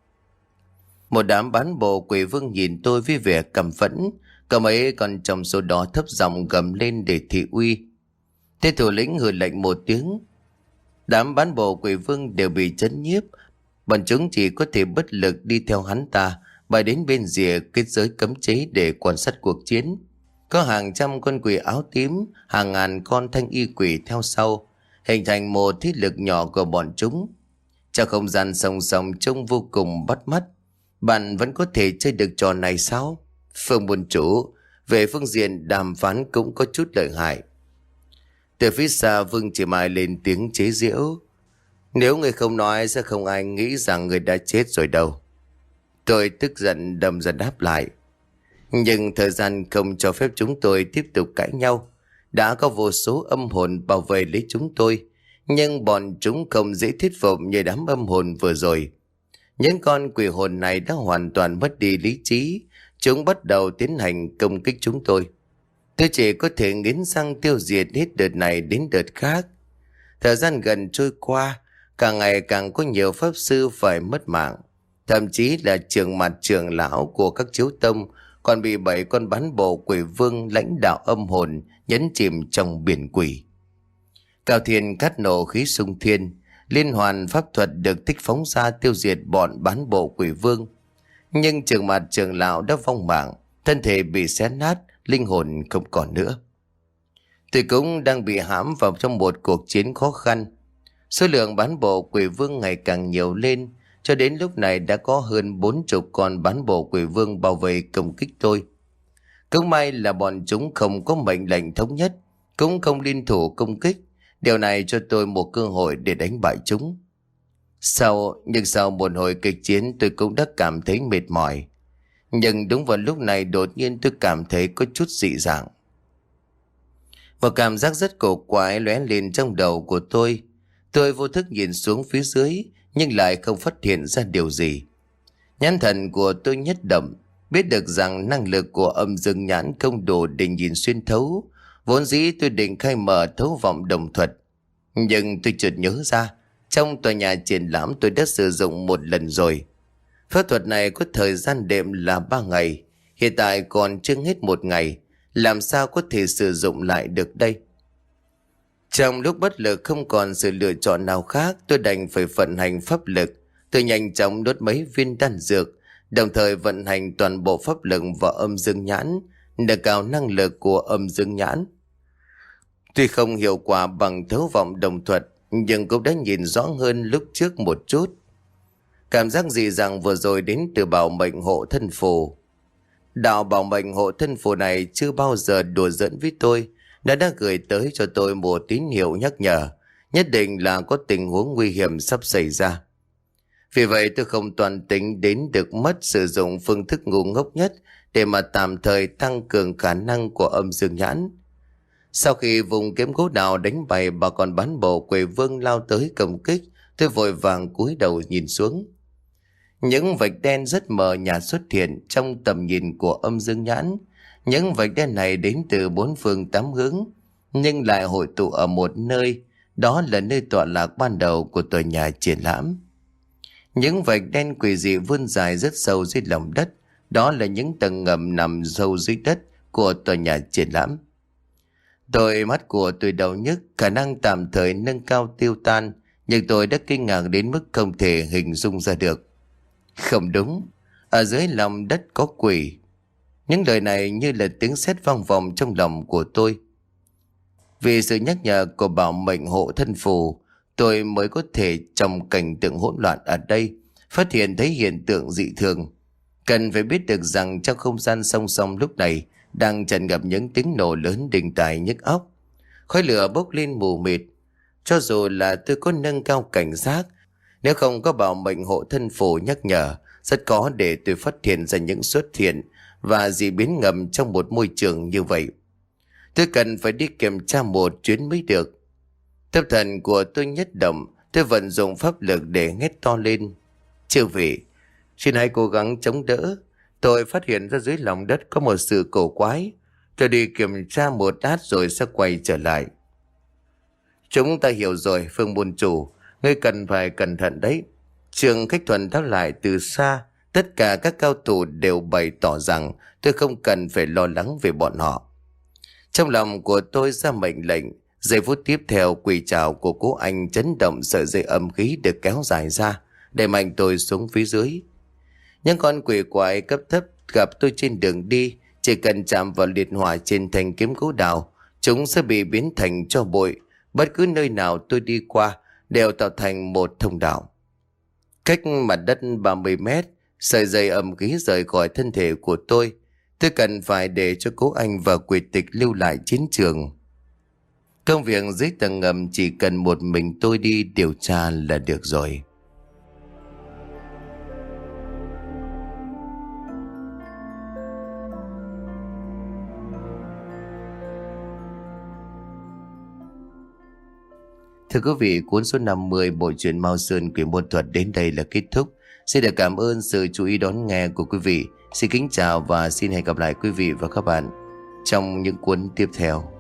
Một đám bán bộ quỷ vương nhìn tôi với vẻ căm phẫn, có mấy còn trong số đó thấp giọng gầm lên để thị uy. Thế thủ lĩnh hừ lệnh một tiếng. Đám bán bộ quỷ vương đều bị chấn nhiếp, bọn chúng chỉ có thể bất lực đi theo hắn ta, bay đến bên rìa kết giới cấm chế để quan sát cuộc chiến. Có hàng trăm con quỷ áo tím, hàng ngàn con thanh y quỷ theo sau, hình thành một thế lực nhỏ của bọn chúng. Trong không gian song song trông vô cùng bắt mắt. Bạn vẫn có thể chơi được trò này sao? Phương môn chủ, về phương diện đàm phán cũng có chút lợi hại. Từ phía xa Vương Chỉ Mai lên tiếng chế giễu. Nếu người không nói sẽ không ai nghĩ rằng người đã chết rồi đâu. Tôi tức giận đâm ra đáp lại. Nhưng thời gian không cho phép chúng tôi tiếp tục cãi nhau. Đã có vô số âm hồn bảo vệ lấy chúng tôi, nhưng bọn chúng không dễ thuyết phục như đám âm hồn vừa rồi. Những con quỷ hồn này đã hoàn toàn mất đi lý trí. Chúng bắt đầu tiến hành công kích chúng tôi. Tôi chỉ có thể nghiến răng tiêu diệt hết đợt này đến đợt khác. Thời gian gần trôi qua, càng ngày càng có nhiều pháp sư phải mất mạng. Thậm chí là trưởng mặt trưởng lão của các chiếu tông còn bị bảy con bán bộ quỷ vương lãnh đạo âm hồn nhấn chìm trong biển quỷ. Cao thiên cát nổ khí sung thiên, liên hoàn pháp thuật được thích phóng ra tiêu diệt bọn bán bộ quỷ vương. Nhưng trưởng mặt trưởng lão đã vong mạng, thân thể bị xé nát, linh hồn không còn nữa. Tôi cũng đang bị hãm vào trong một cuộc chiến khó khăn. Số lượng bán bộ quỷ vương ngày càng nhiều lên, cho đến lúc này đã có hơn bốn chục con bán bộ quỷ vương bao vây công kích tôi. Cũng may là bọn chúng không có mệnh lệnh thống nhất, cũng không liên thủ công kích. Điều này cho tôi một cơ hội để đánh bại chúng. Sau, nhưng sau một hồi kịch chiến tôi cũng đã cảm thấy mệt mỏi. Nhưng đúng vào lúc này đột nhiên tôi cảm thấy có chút dị dạng. Một cảm giác rất cổ quái lóe lên trong đầu của tôi. Tôi vô thức nhìn xuống phía dưới, nhưng lại không phát hiện ra điều gì. Nhãn thần của tôi nhất động, biết được rằng năng lực của âm dương nhãn không đủ để nhìn xuyên thấu. Vốn dĩ tôi định khai mở thấu vọng đồng thuật. Nhưng tôi chợt nhớ ra, Trong tòa nhà triển lãm tôi đã sử dụng một lần rồi. Phép thuật này có thời gian đệm là ba ngày. Hiện tại còn chưa hết một ngày. Làm sao có thể sử dụng lại được đây? Trong lúc bất lực không còn sự lựa chọn nào khác, tôi đành phải vận hành pháp lực. Tôi nhanh chóng đốt mấy viên đan dược, đồng thời vận hành toàn bộ pháp lực vào âm dương nhãn, nâng cao năng lực của âm dương nhãn. Tuy không hiệu quả bằng thấu vọng đồng thuật, nhưng cũng đã nhìn rõ hơn lúc trước một chút. Cảm giác dị dạng vừa rồi đến từ bảo mệnh hộ thân phù. Đạo bảo mệnh hộ thân phù này chưa bao giờ đùa giỡn với tôi, đã đã gửi tới cho tôi một tín hiệu nhắc nhở, nhất định là có tình huống nguy hiểm sắp xảy ra. Vì vậy tôi không toàn tính đến được mất sử dụng phương thức ngu ngốc nhất để mà tạm thời tăng cường khả năng của âm dương nhãn. Sau khi vùng kiếm gỗ đào đánh bày bà con bán bộ quỷ vương lao tới công kích, tôi vội vàng cúi đầu nhìn xuống. Những vạch đen rất mờ nhạt xuất hiện trong tầm nhìn của âm dương nhãn. Những vạch đen này đến từ bốn phương tám hướng, nhưng lại hội tụ ở một nơi, đó là nơi tọa lạc ban đầu của tòa nhà triển lãm. Những vạch đen quỷ dị vươn dài rất sâu dưới lòng đất, đó là những tầng ngầm nằm sâu dưới đất của tòa nhà triển lãm. Đôi mắt của tôi đau nhức, khả năng tạm thời nâng cao tiêu tan, nhưng tôi đã kinh ngạc đến mức không thể hình dung ra được. Không đúng, ở dưới lòng đất có quỷ. Những lời này như là tiếng sét vang vọng trong lòng của tôi. Vì sự nhắc nhở của bảo mệnh hộ thân phù, tôi mới có thể trong cảnh tượng hỗn loạn ở đây phát hiện thấy hiện tượng dị thường. Cần phải biết được rằng trong không gian song song lúc này đang tràn ngập những tiếng nổ lớn đình tài nhức óc. Khói lửa bốc lên mù mịt. Cho dù là tôi có nâng cao cảnh giác, nếu không có bảo mệnh hộ thân phù nhắc nhở, rất khó để tôi phát hiện ra những xuất hiện và dị biến ngầm trong một môi trường như vậy. Tôi cần phải đi kiểm tra một chuyến mới được. Tâm thần của tôi nhất động, tôi vận dụng pháp lực để hét to lên. Chư vị, xin hãy cố gắng chống đỡ. Tôi phát hiện ra dưới lòng đất có một sự cổ quái. Tôi đi kiểm tra một lát rồi sẽ quay trở lại. Chúng ta hiểu rồi, Phương môn chủ. Ngươi cần phải cẩn thận đấy. Trường Khách Thuần đáp lại từ xa. Tất cả các cao thủ đều bày tỏ rằng tôi không cần phải lo lắng về bọn họ. Trong lòng của tôi ra mệnh lệnh. Giây phút tiếp theo, quỷ trảo của cố anh chấn động, sợi dây âm khí được kéo dài ra, đẩy mạnh tôi xuống phía dưới. Những con quỷ quái cấp thấp gặp tôi trên đường đi, chỉ cần chạm vào liệt hỏa trên thanh kiếm gỗ đào, chúng sẽ bị biến thành tro bụi. Bất cứ nơi nào tôi đi qua đều tạo thành một thông đạo. Cách mặt đất ba mươi mét, sợi dây âm khí rời khỏi thân thể của tôi. Tôi cần phải để cho cố anh và quỷ tịch lưu lại chiến trường. Công việc dưới tầng ngầm chỉ cần một mình tôi đi điều tra là được rồi. Thưa quý vị, cuốn số năm mươi bộ truyện Mao Sơn Quỷ Môn Thuật đến đây là kết thúc. Xin được cảm ơn sự chú ý đón nghe của quý vị. Xin kính chào và xin hẹn gặp lại quý vị và các bạn trong những cuốn tiếp theo.